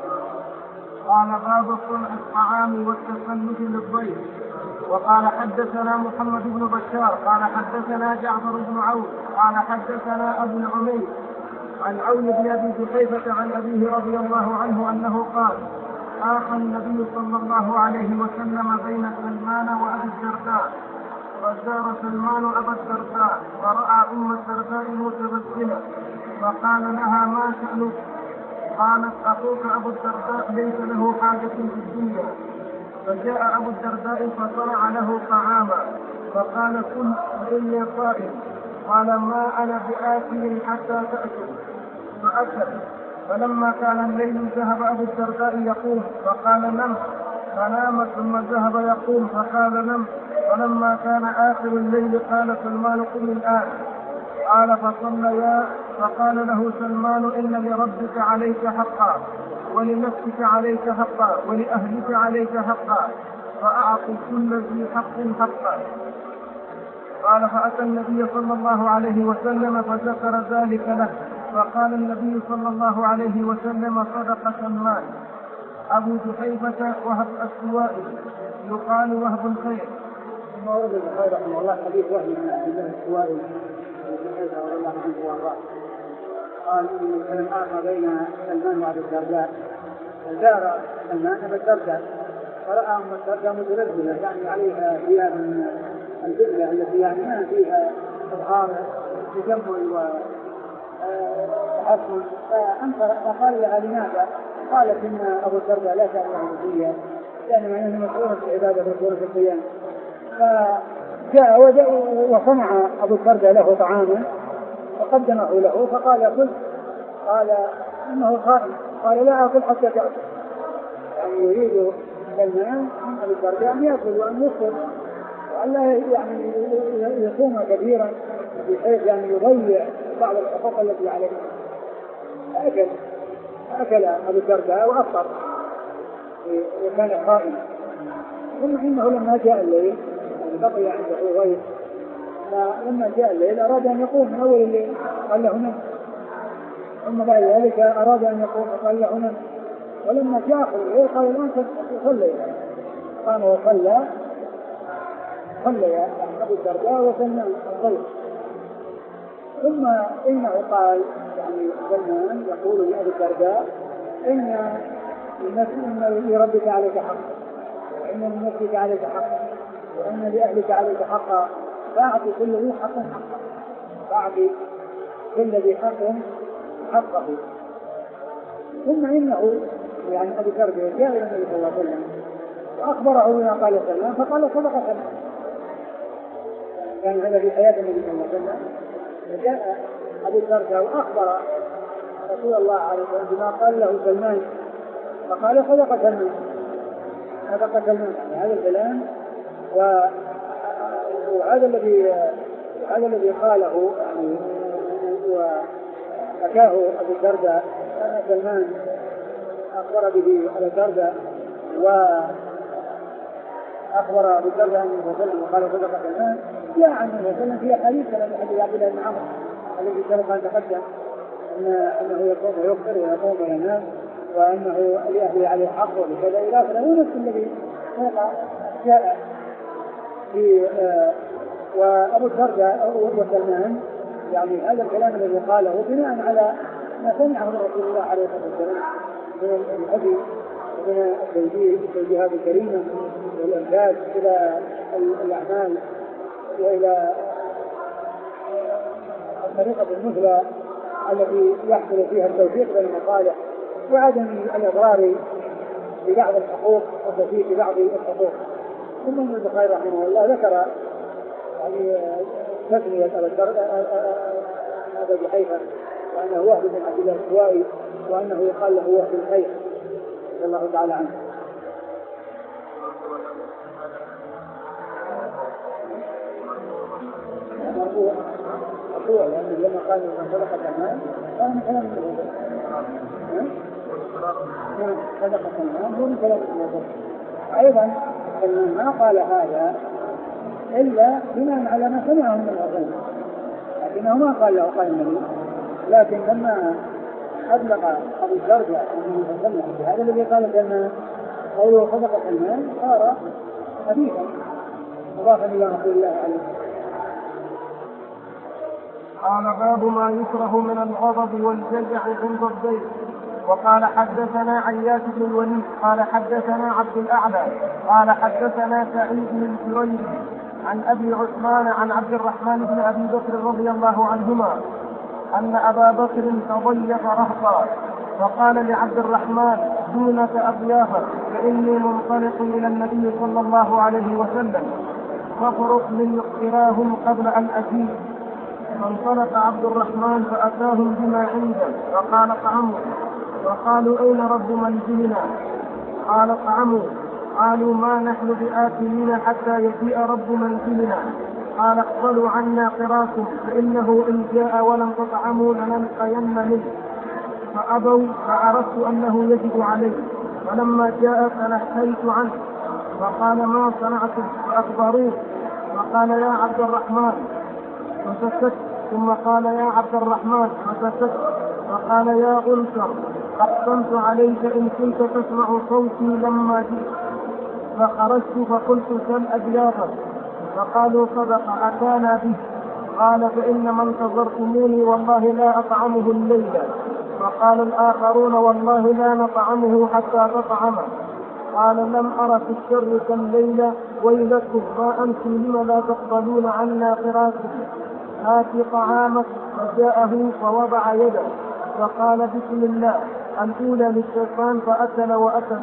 قال: باب صنع الطعام والتسلف للضيف. وقال حدثنا محمد بن بشار قال حدثنا جعفر بن عون قال حدثنا أبو العمير عن عون بن أبي جحيفة عن أبيه رضي الله عنه أنه قال: آخى النبي صلى الله عليه وسلم بين سلمان وأبي الدرداء، فزار سلمان أبا الدرداء فرأى أم الدرداء متبسمة فقال لها: ما شأنك؟ قالت: أخوك أبو الدرداء ليس له حاجة في الدنيا. فجاء أبو الدرداء فصنع له طعاما فقال: كل فإني صائم. قال: ما أنا بآكل حتى تأكل. فأكل. فلما كان الليل ذهب أبو الدرداء يقوم فقال: نم. فنام ثم ذهب يقوم فقال: نم. فلما كان آخر الليل قال سلمان: قم الآن. قال: فصليا. فقال له سلمان: إن لربك عليك حقا، ولنفسك عليك حقا، ولأهلك عليك حقا، فأعط كل ذي حق حقا. قال: فأتى النبي صلى الله عليه وسلم فذكر ذلك له، فقال النبي صلى الله عليه وسلم: صدق سلمان. أبو جحيفة وهب السوائي يقال وهب الخير. ثم ورد البخاري رحمه الله حديث وهب بن عبد الله السوائي رضي الله عنه وارضاه قال: إن كان آخى بين سلمان وأبي الدرداء، فزار سلمان أبا الدرداء فرأى أم الدرداء متلبلة، يعني عليها ثياب من البذلة التي يعني ما فيها إظهار تجمل وتحسن، فقال لها: لماذا؟ قالت: إن أبو الدرداء لا تأمره فيها، لأن معناه مشغول في العبادة مشغول في القيام. فجاء وصنع أبو الدرداء له طعاما فقدمه له فقال: كل. قال: إنه صائم. قال: لا أكل حتى تأكل. يعني يريد سلمان من أبي الدرداء أن يأكل وأن يفطر وألا يعني يصوم كثيرا بحيث يعني يضيع بعض الحقوق التي عليه. أكل أكل أبو الدرداء وأفطر وكان قائما. ثم إنه لما جاء الليل بقي عنده غيث، فلما جاء الليل أراد أن يقوم من أول الليل قال له: نم. ثم بعد ذلك أراد أن يقوم فقال له: نم. ولما جاء آخر الليل قال: الآن صلي. قام وصلى صلى يعني أبو الدرداء وسلمان الضيف. ثم إنه قال يعني سلمان يقول لأبي الدرداء: إن لربك عليك حق، وإن لنفسك عليك حق، وإن لأهلك عليك حقا، فأعطي كل ذي حق حقه، فأعطي كل ذي حق حقه. ثم إنه يعني أبو الدرداء جاء إلى النبي صلى الله عليه وسلم وأخبره بما قال سلمان فقال: صدق سلمان. كان هذا في حياة النبي صلى الله عليه وسلم. فجاء أبو الدرداء وأخبر رسول الله عليه وسلم بما قال له سلمان فقال: صدق سلمان. صدق سلمان. هذا الكلام وهذا الذي هذا الذي قاله يعني وحكاه أبو الدرداء أن سلمان أخبر به أبو الدرداء وأخبر أبو الدرداء أنه وسلم وقال: صدق سلمان. جاء عنه صلى الله عليه وسلم في حديث كما حديث عبد الله بن عمرو الذي سبق أن تقدم أن أنه يقوم ويفطر ويقوم وينام وأنه لأهله عليه حق وكذا إلى آخره. هو نفس الذي جاء في آه وأبو الدرداء وسلمان يعني هذا الكلام الذي قاله بناء على ما سمعه من رسول الله عليه الصلاة والسلام من الهدي ومن التوجيهات الكريمة والإرشاد إلى الأعمال وإلى الطريقة المثلى التي يحصل فيها التوفيق بين المصالح وعدم الإضرار ببعض الحقوق والتوفيق ببعض الحقوق. ثم ابن البخاري رحمه الله ذكر يعني تسمية هذا بحيفا وأنه وهب بن عبد الله السوائي وأنه يقال له وهب الخير رضي الله تعالى عنه. مرفوع مرفوع لأنه لما قال من صدقة المال كان من كلام الموضوع. نعم صدقة المال هو من كلام الموضوع. أيضا ما قال هذا إلا بناء على ما سمعه من الرسول لكنه ما قال له قال النبي. لكن لما أطلق أبو الدرداء أنه يتكلم بهذا الذي قال بأن قوله صدقة المال صار حديثا مضافا إلى رسول الله عليه. قال باب ما يكره من الغضب والجزع عند الضيف. وقال حدثنا عياش بن الوليد قال حدثنا عبد الأعلى قال حدثنا سعيد بن الجريري عن أبي عثمان عن عبد الرحمن بن أبي بكر رضي الله عنهما أن أبا بكر تضيف رهطا فقال لعبد الرحمن دونك أضيافا فإني منطلق إلى النبي صلى الله عليه وسلم فافرق من يقراهم قبل أن أجيب. فانطلق عبد الرحمن فأتاهم بما عنده فقال طعموا وقالوا أين رب منزلنا؟ قال طعموا. قالوا ما نحن بآكلين حتى يجيء رب منزلنا. قال اقبلوا عنا قراكم فإنه إن جاء ولم تطعموا لنلقين منه. فأبوا فعرفت أنه يجب عليه فلما جاء تنحيت عنه فقال ما صنعتم فأخبروه فقال يا عبد الرحمن فسكت ثم قال يا عبد الرحمن فسكت فقال يا أنصر أقسمت عليك إن كنت تسمع صوتي لما جئت. فخرجت فقلت سل أضيافك فقالوا صدق أتانا به. قال فإنما انتظرتموني والله لا أطعمه الليلة. فقال الآخرون والله لا نطعمه حتى تطعمه. قال لم أرى في الشر كالليلة ويلكم ما أنتم لما لا تقبلون عنا قراكم. هات طعامك. فجاءه فوضع يده فقال بسم الله الأولى للشيطان فأكل وأكل.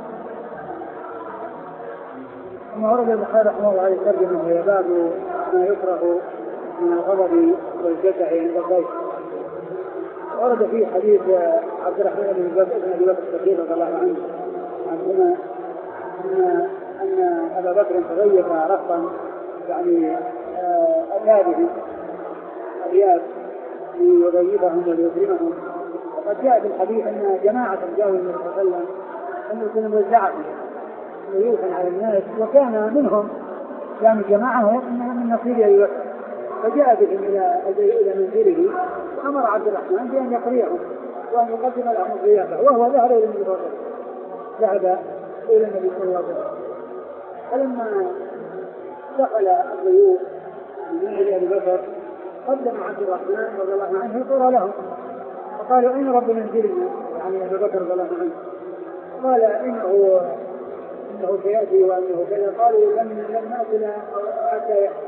ثم ورد البخاري رحمه الله عليه ترجمة وهي باب ما يكره من الغضب والجزع عند الضيف. ورد فيه حديث عبد الرحمن بن أبي بكر الصديق رضي الله عنه عنهما أن أن أبا بكر تغيب رفضا يعني أتى بهم أبيات ليغيبهم وليكرمهم. وقد جاء في الحديث أن جماعة جاءوا النبي صلى الله عليه وسلم أنه كانوا وزعهم ضيوفا على الناس وكان منهم كان جماعة من نصيب أبي بكر فجاء بهم إلى إلى منزله وأمر عبد الرحمن بأن يقريهم وأن يقدم لهم الضيافة وهو ذهب إلى النبي صلى الله عليه وسلم ذهب إلى النبي صلى الله عليه وسلم. فلما دخل الضيوف من منزل أبي بكر قدم عبد الرحمن رضي الله عنه القرى لهم فقالوا أين رب منزلنا يعني أبي بكر رضي الله عنه. قال إنه إنه سيأتي وأنه كذا. قالوا لم لم نأكل حتى يأتي.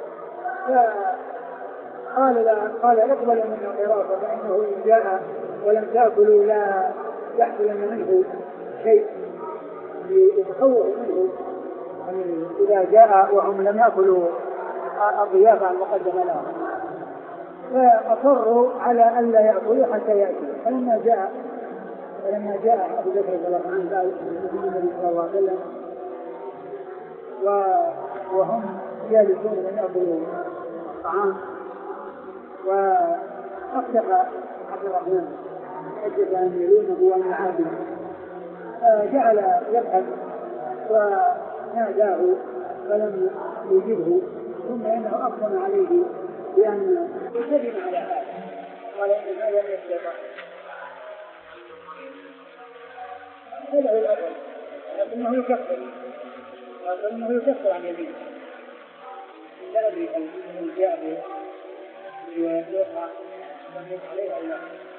فقال لا قال اقبل من القراءة فإنه إن جاء ولم تأكلوا لا يحصلن منه شيء يتخوف منه يعني إذا جاء وهم لم يأكلوا الضيافة المقدمة لهم. فأصروا على أن لا يأكلوا حتى يأتي. فلما جاء فلما جاء أبو بكر رضي الله عنه قال النبي صلى الله عليه وسلم وهم جالسون من يأكلوا الطعام وأخشى عبد الرحمن أجل أن يلونه وأن يعادل جعل يبحث وناداه فلم يجبه ثم إنه أقسم عليه بأن يسلم على هذا، قال إن هذا من الشيطان. هذا هو الأول، لكنه يكفر، لكنه يكفر عن يمينه. لا أدري هل جاء بيوقع من عليه أو لا.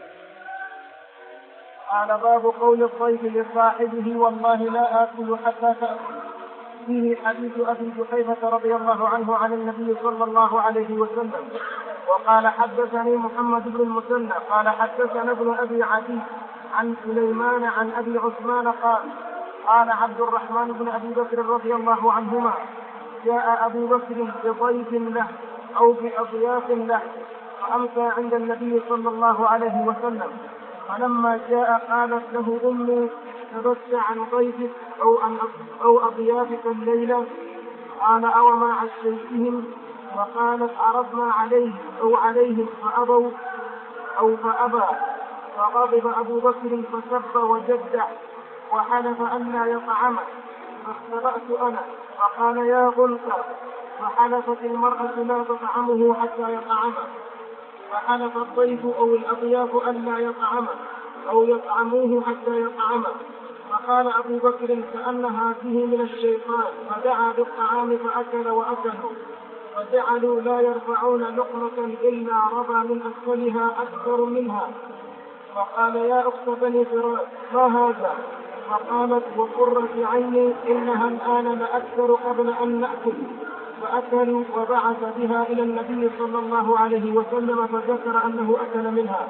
قال باب قول الضيف لصاحبه والله لا آكل حتى تأكل. فيه حديث أبي جحيفة رضي الله عنه عن النبي صلى الله عليه وسلم. وقال حدثني محمد بن المثنى قال حدثنا ابن أبي عدي عن سليمان عن أبي عثمان قال قال عبد الرحمن بن أبي بكر رضي الله عنهما جاء أبو بكر بضيف له أو بأضياف له فأمسى عند النبي صلى الله عليه وسلم، فلما جاء قالت له أمي تبت عن ضيفك أو, أو أضيافك الليلة؟ قال أوما عشيتهم؟ وقالت عرضنا عليه أو عليهم فأبوا أو فأبى، فغضب أبو بكر فسب وجدع وحلف أن لا يطعمه، فاختبأت أنا فقال يا غلطة، فحلفت المرأة لا تطعمه حتى يطعمه، فحلف الضيف أو الأضياف أن لا يطعمه أو يطعموه حتى يطعمه، فقال أبو بكر كأنها فيه من الشيطان، فدعا بالطعام فأكل وأكلوا، وجعلوا لا يرفعون لقمة إلا ربى من أسفلها أكثر منها، فقال يا أخت بني فراس ما هذا؟ فقالت وقرة عيني إنها الآن لأكثر قبل أن نأكل، فأكلوا وبعث بها إلى النبي صلى الله عليه وسلم فذكر أنه أكل منها.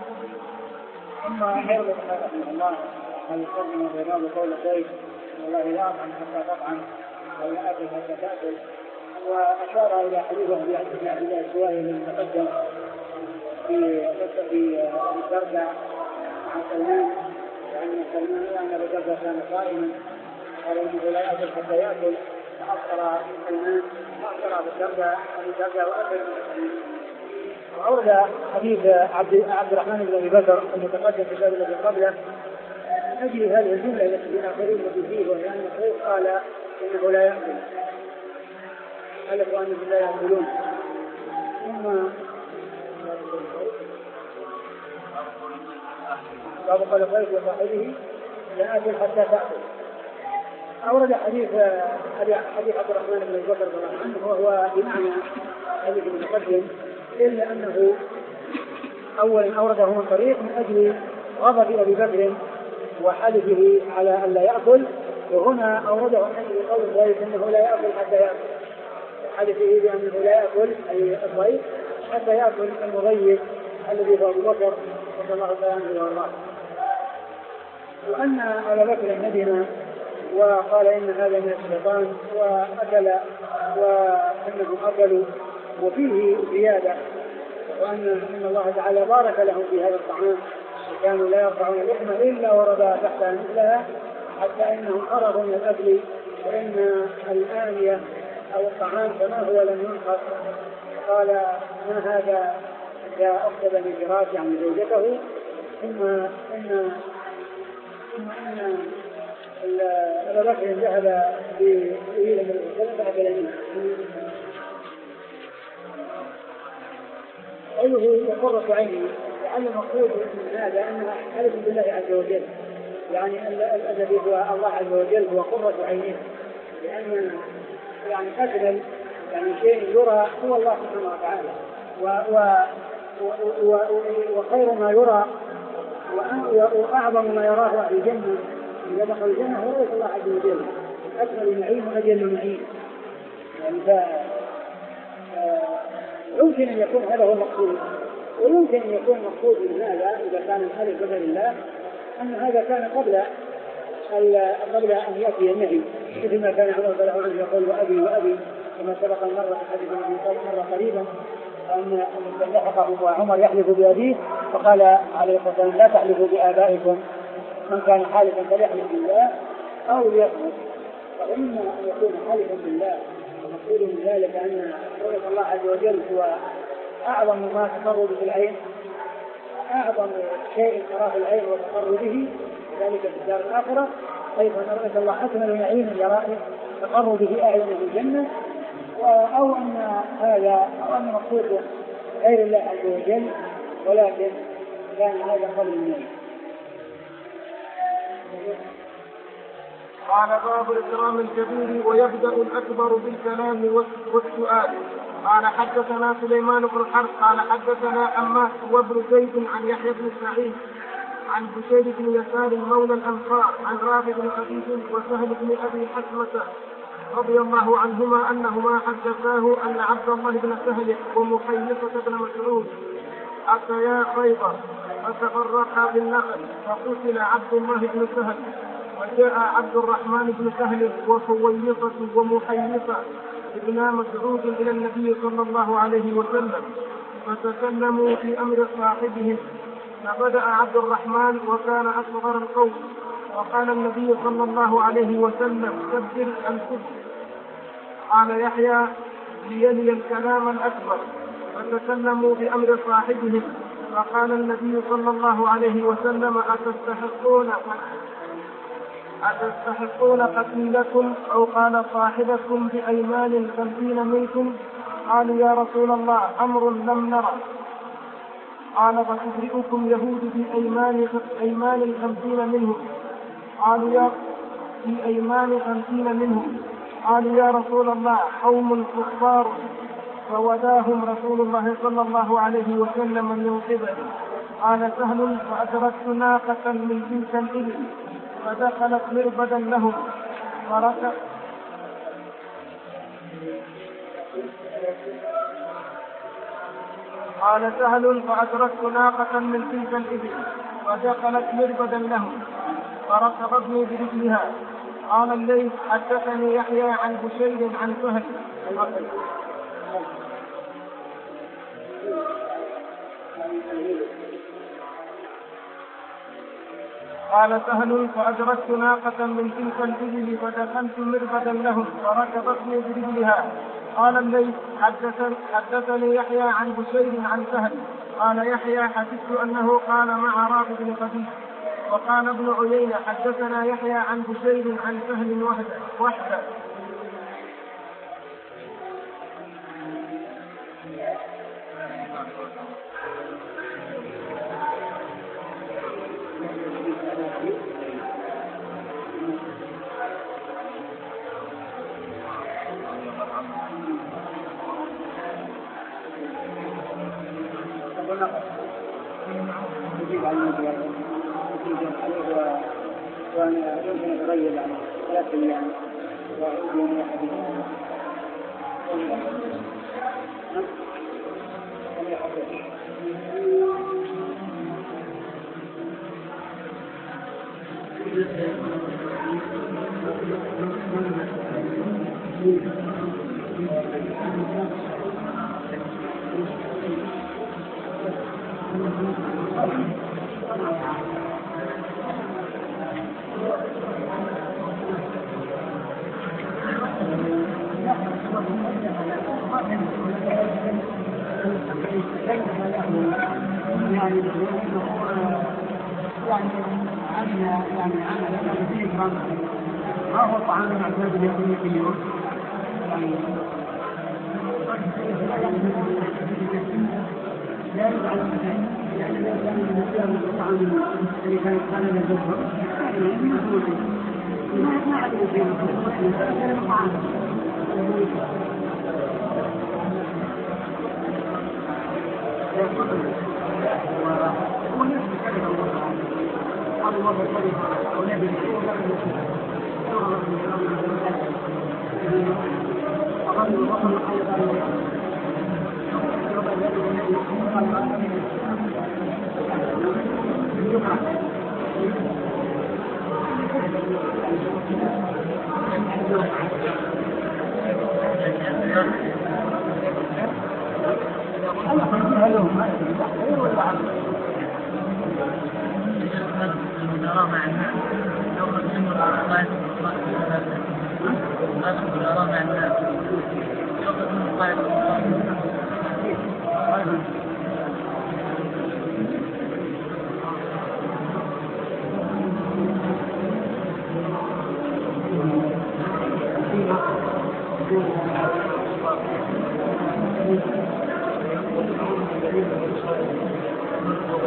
أما حرم رحمه الله هل يقدم بينه بقول الضيف والله لا أطعم حتى تطعم أو لا أكل حتى تأكل، وأشار إلى حديث أبي عبد الله السوائي الذي تقدم في في الدرداء عن سلمان، لأن سلمان أن أبا الدرداء كان صائما قال إنه لا يأكل حتى يأكل، فأفطر سلمان فأفطر أبو الدرداء أبو الدرداء وأكل من سلمان. وأورد حديث عبد عبد الرحمن بن أبي بكر المتقدم في الباب الذي قبله من أجل هذه الجملة التي في آخرين فيه، وهي أن الضيف قال إنه لا يأكل، حلفوا أنهم لا يأكلون. ثم باب قال الضيف لصاحبه لا آكل حتى تأكل. أورد حديث حديث عبد الرحمن بن أبي بكر رضي الله عنه وهو بمعنى حديث المتقدم، إلا أنه أولا أورده من طريق من أجل غضب أبي بكر وحلفه على أن لا يأكل، وهنا أورده من أجل قول الضيف أنه لا يأكل حتى يأكل، حلفه بأنه لا يأكل أي الضيف حتى يأكل المضيف الذي هو أبو بكر رضي الله عنه وارضاه. وأن أبا بكر ندم وقال إن هذا من الشيطان وأكل وأنهم أكلوا، وفيه زيادة وأن إن الله تعالى بارك لهم في هذا الطعام، كانوا لا يرفعون لحمة إلا وردا تحتها مثلها، حتى إنهم خرجوا من الأكل، وإن الآنية أو الطعام كما هو لم ينقص. قال ما هذا يا أخت بني فراس يعني زوجته، ثم إن إن أبا بكر ذهب إلى النبي صلى الله عليه وسلم قوله وقرة عيني، لعل المقصود من هذا أنها حلف بالله عز وجل، يعني الذي هو الله عز وجل هو قرة عينه، لأن يعني أجمل يعني شيء يرى هو الله سبحانه وتعالى، و و وخير ما يرى وأعظم ما يراه أهل الجنة إذا دخل الجنة هو رؤية الله عز وجل، أكمل نعيم وأجل نعيم. يعني يمكن أن يكون هذا هو المقصود، ويمكن أن يكون المقصود من هذا إذا كان الحلف بغير الله أن هذا كان قبل قبل أن يأتي النهي، مثل ما كان عمر رضي الله عنه يقول وأبي وأبي، كما سبق مرة في حديث مرة قريبا أن لحقه وعمر يحلف بأبيه فقال عليه الصلاة والسلام لا تحلفوا بآبائكم، من كان حالفا فليحلف بالله أو ليصمت. فإما أن يكون حالفا بالله ومقصود من ذلك أن رؤية الله عز وجل هو أعظم ما تقر به العين، أعظم شيء تراه العين وتقر به ذلك في الدار الآخرة، أيضا رؤية الله أكمل نعيم يراه تقر به أعين الجنة، أو أن هذا أو أن مقصود غير الله عز وجل، ولكن كان هذا قبل النبي. قال باب الإكرام الكبير ويبدأ الأكبر بالكلام والسؤال. قال حدثنا سليمان بن حرب قال حدثنا حماد وابن زيد عن يحيى بن سعيد عن بشير بن يسار مولى الأنصار عن رافع بن خديج وسهل بن أبي حكمة رضي الله عنهما أنهما حدثاه أن عبد الله بن سهل ومخيفة بن مسعود أتيا خيبر فتفرقا بالنخل فقتل عبد الله بن سهل، وجاء عبد الرحمن بن سهل وخويفة ومخيفة ابن مسعود إلى النبي صلى الله عليه وسلم فتكلموا في أمر صاحبهم، فبدأ عبد الرحمن وكان أصغر القوم، وقال النبي صلى الله عليه وسلم كبر الكبر. قال يحيى ليلي الكلام الأكبر، فتكلموا بأمر صاحبهم، فقال النبي صلى الله عليه وسلم أتستحقون أتستحقون قتيلكم أو قال صاحبكم بأيمان خمسين منكم؟ قالوا يا رسول الله أمر لم نرى. قال فتبرئكم يهود بأيمان أيمان خمسين منهم. قالوا يا في أيمان خمسين منهم. قالوا يا رسول الله قوم كفار، فوداهم رسول الله صلى الله عليه وسلم من قبله. قال سهل فأدركت ناقة من تلك الإبل فدخلت مربدا لهم فركب قال سهل فأدركت ناقة من تلك الإبل فدخلت مربدا لهم فركبتني برجلها. قال الليث حدثني يحيى عن بشير عن سهل قال سهل فأدركت ناقة من تلك الإبل فدخلت مربدا لهم فركبتني برجلها. قال الليث حدثني يحيى عن بشير عن سهل. قال يحيى حدثت أنه قال مع رافع بن خديج. وقال ابن عيينة حدثنا يحيى عن بشير عن سهل وحده. وأنا يمكن أتغير عن ثلاث أيام وأعود يوم واحد. يعني يعني يعني فيه ما هو طعام المعتاد اليومي في اليوم يعني لا يفعل يعني لا يفعل من الطعام اللي كان كان يجبر ما ما عاد فيه طعام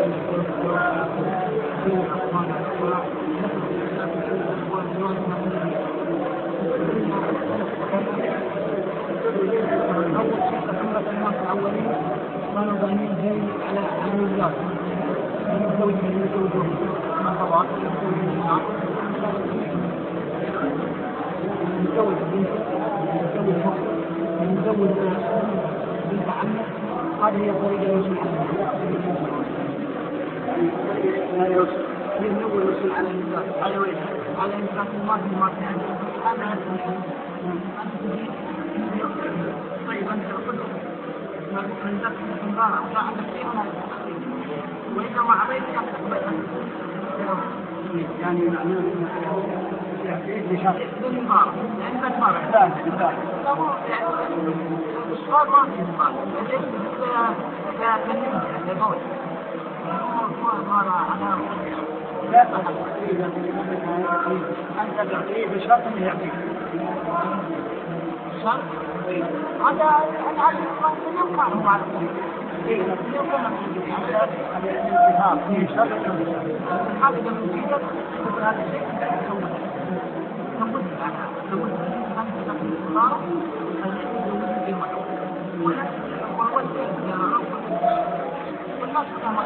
كانوا ظالمين زي على الوزارة المزوج من يزوجهم من طبعا المزوج بنت المزوج مخ المزوج بنت عمه هذه هي طريقة الوصول على الوصول هي من أول وصول على النساء على وين على إنسان ما في ما في عنده أنا طيب أنت من ذلك المبارك وعند فيها وإنما عبيد يعني معناه بشرط المبارك عند المبارك لا لا الصغار ما في صغار لا تنمي لبوي ما أنا لا تحب أنت تعطيه بشرط أنه يعطيك شرط هذا هذا يمكن هو على يمكن هذا الانتهاء في شرط هذا من هذا الشيء نقول نقول أنت تقول الصغار ولا ولا والناس كما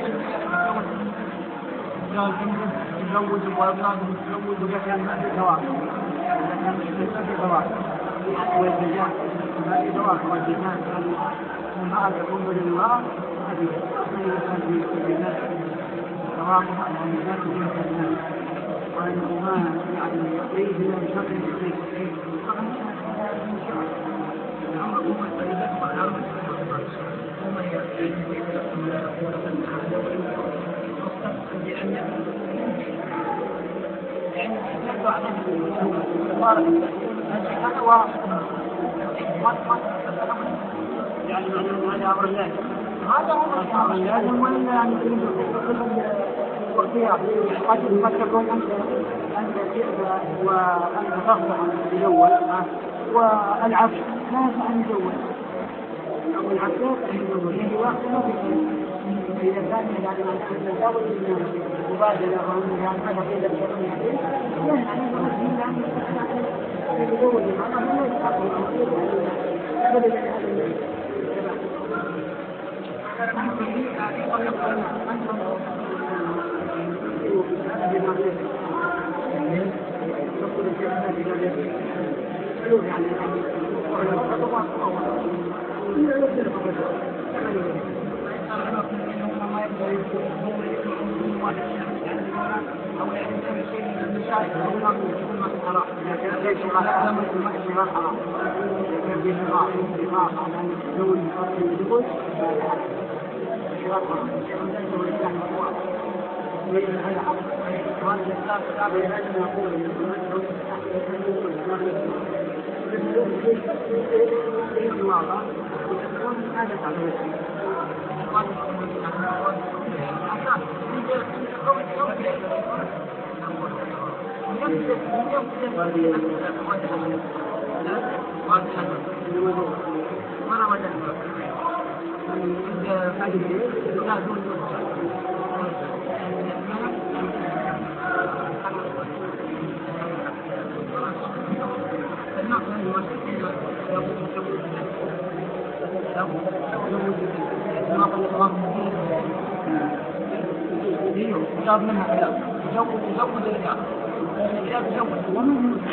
يتزوج وأولاده يتزوج وكان ما في ثواب كان في ثواب والرجال ما في ثواب والرجال المرأة تكون للمرأة هذه هذه الرجال ثوابها على الرجال في الناس وأنه ما يعني يعطيه من شر الشيء وما يأتيه يعني هذا أمر الله هذا أمر الله يعني وإن يعني كل الاختيار قد تكون أنت أنت وأنت تخضع الأول والعبد لا يصح أن يزوج أو العبد لا يصح أن يزوج يعني واحد ما في إذا كان يعني أن تزوج من مبادرة أو من يعني هذا قيل الشرعي يعني أنا أقول يعني يتزوج المرأة لا يستحق أبدا أو يعني شيء من المشاكل أو نقل من الحرام لكن ليس على أمر المحشي والحرام لكن في نظام نظام على أن يتزوج بفضل الزوج وإذن هذا حق وهذا الإسلام كتابه لأجل يقول أن في الواقع وتكون هذا تعبير جاب منها كلام جوز جوز الرجال الرجال جوز ومن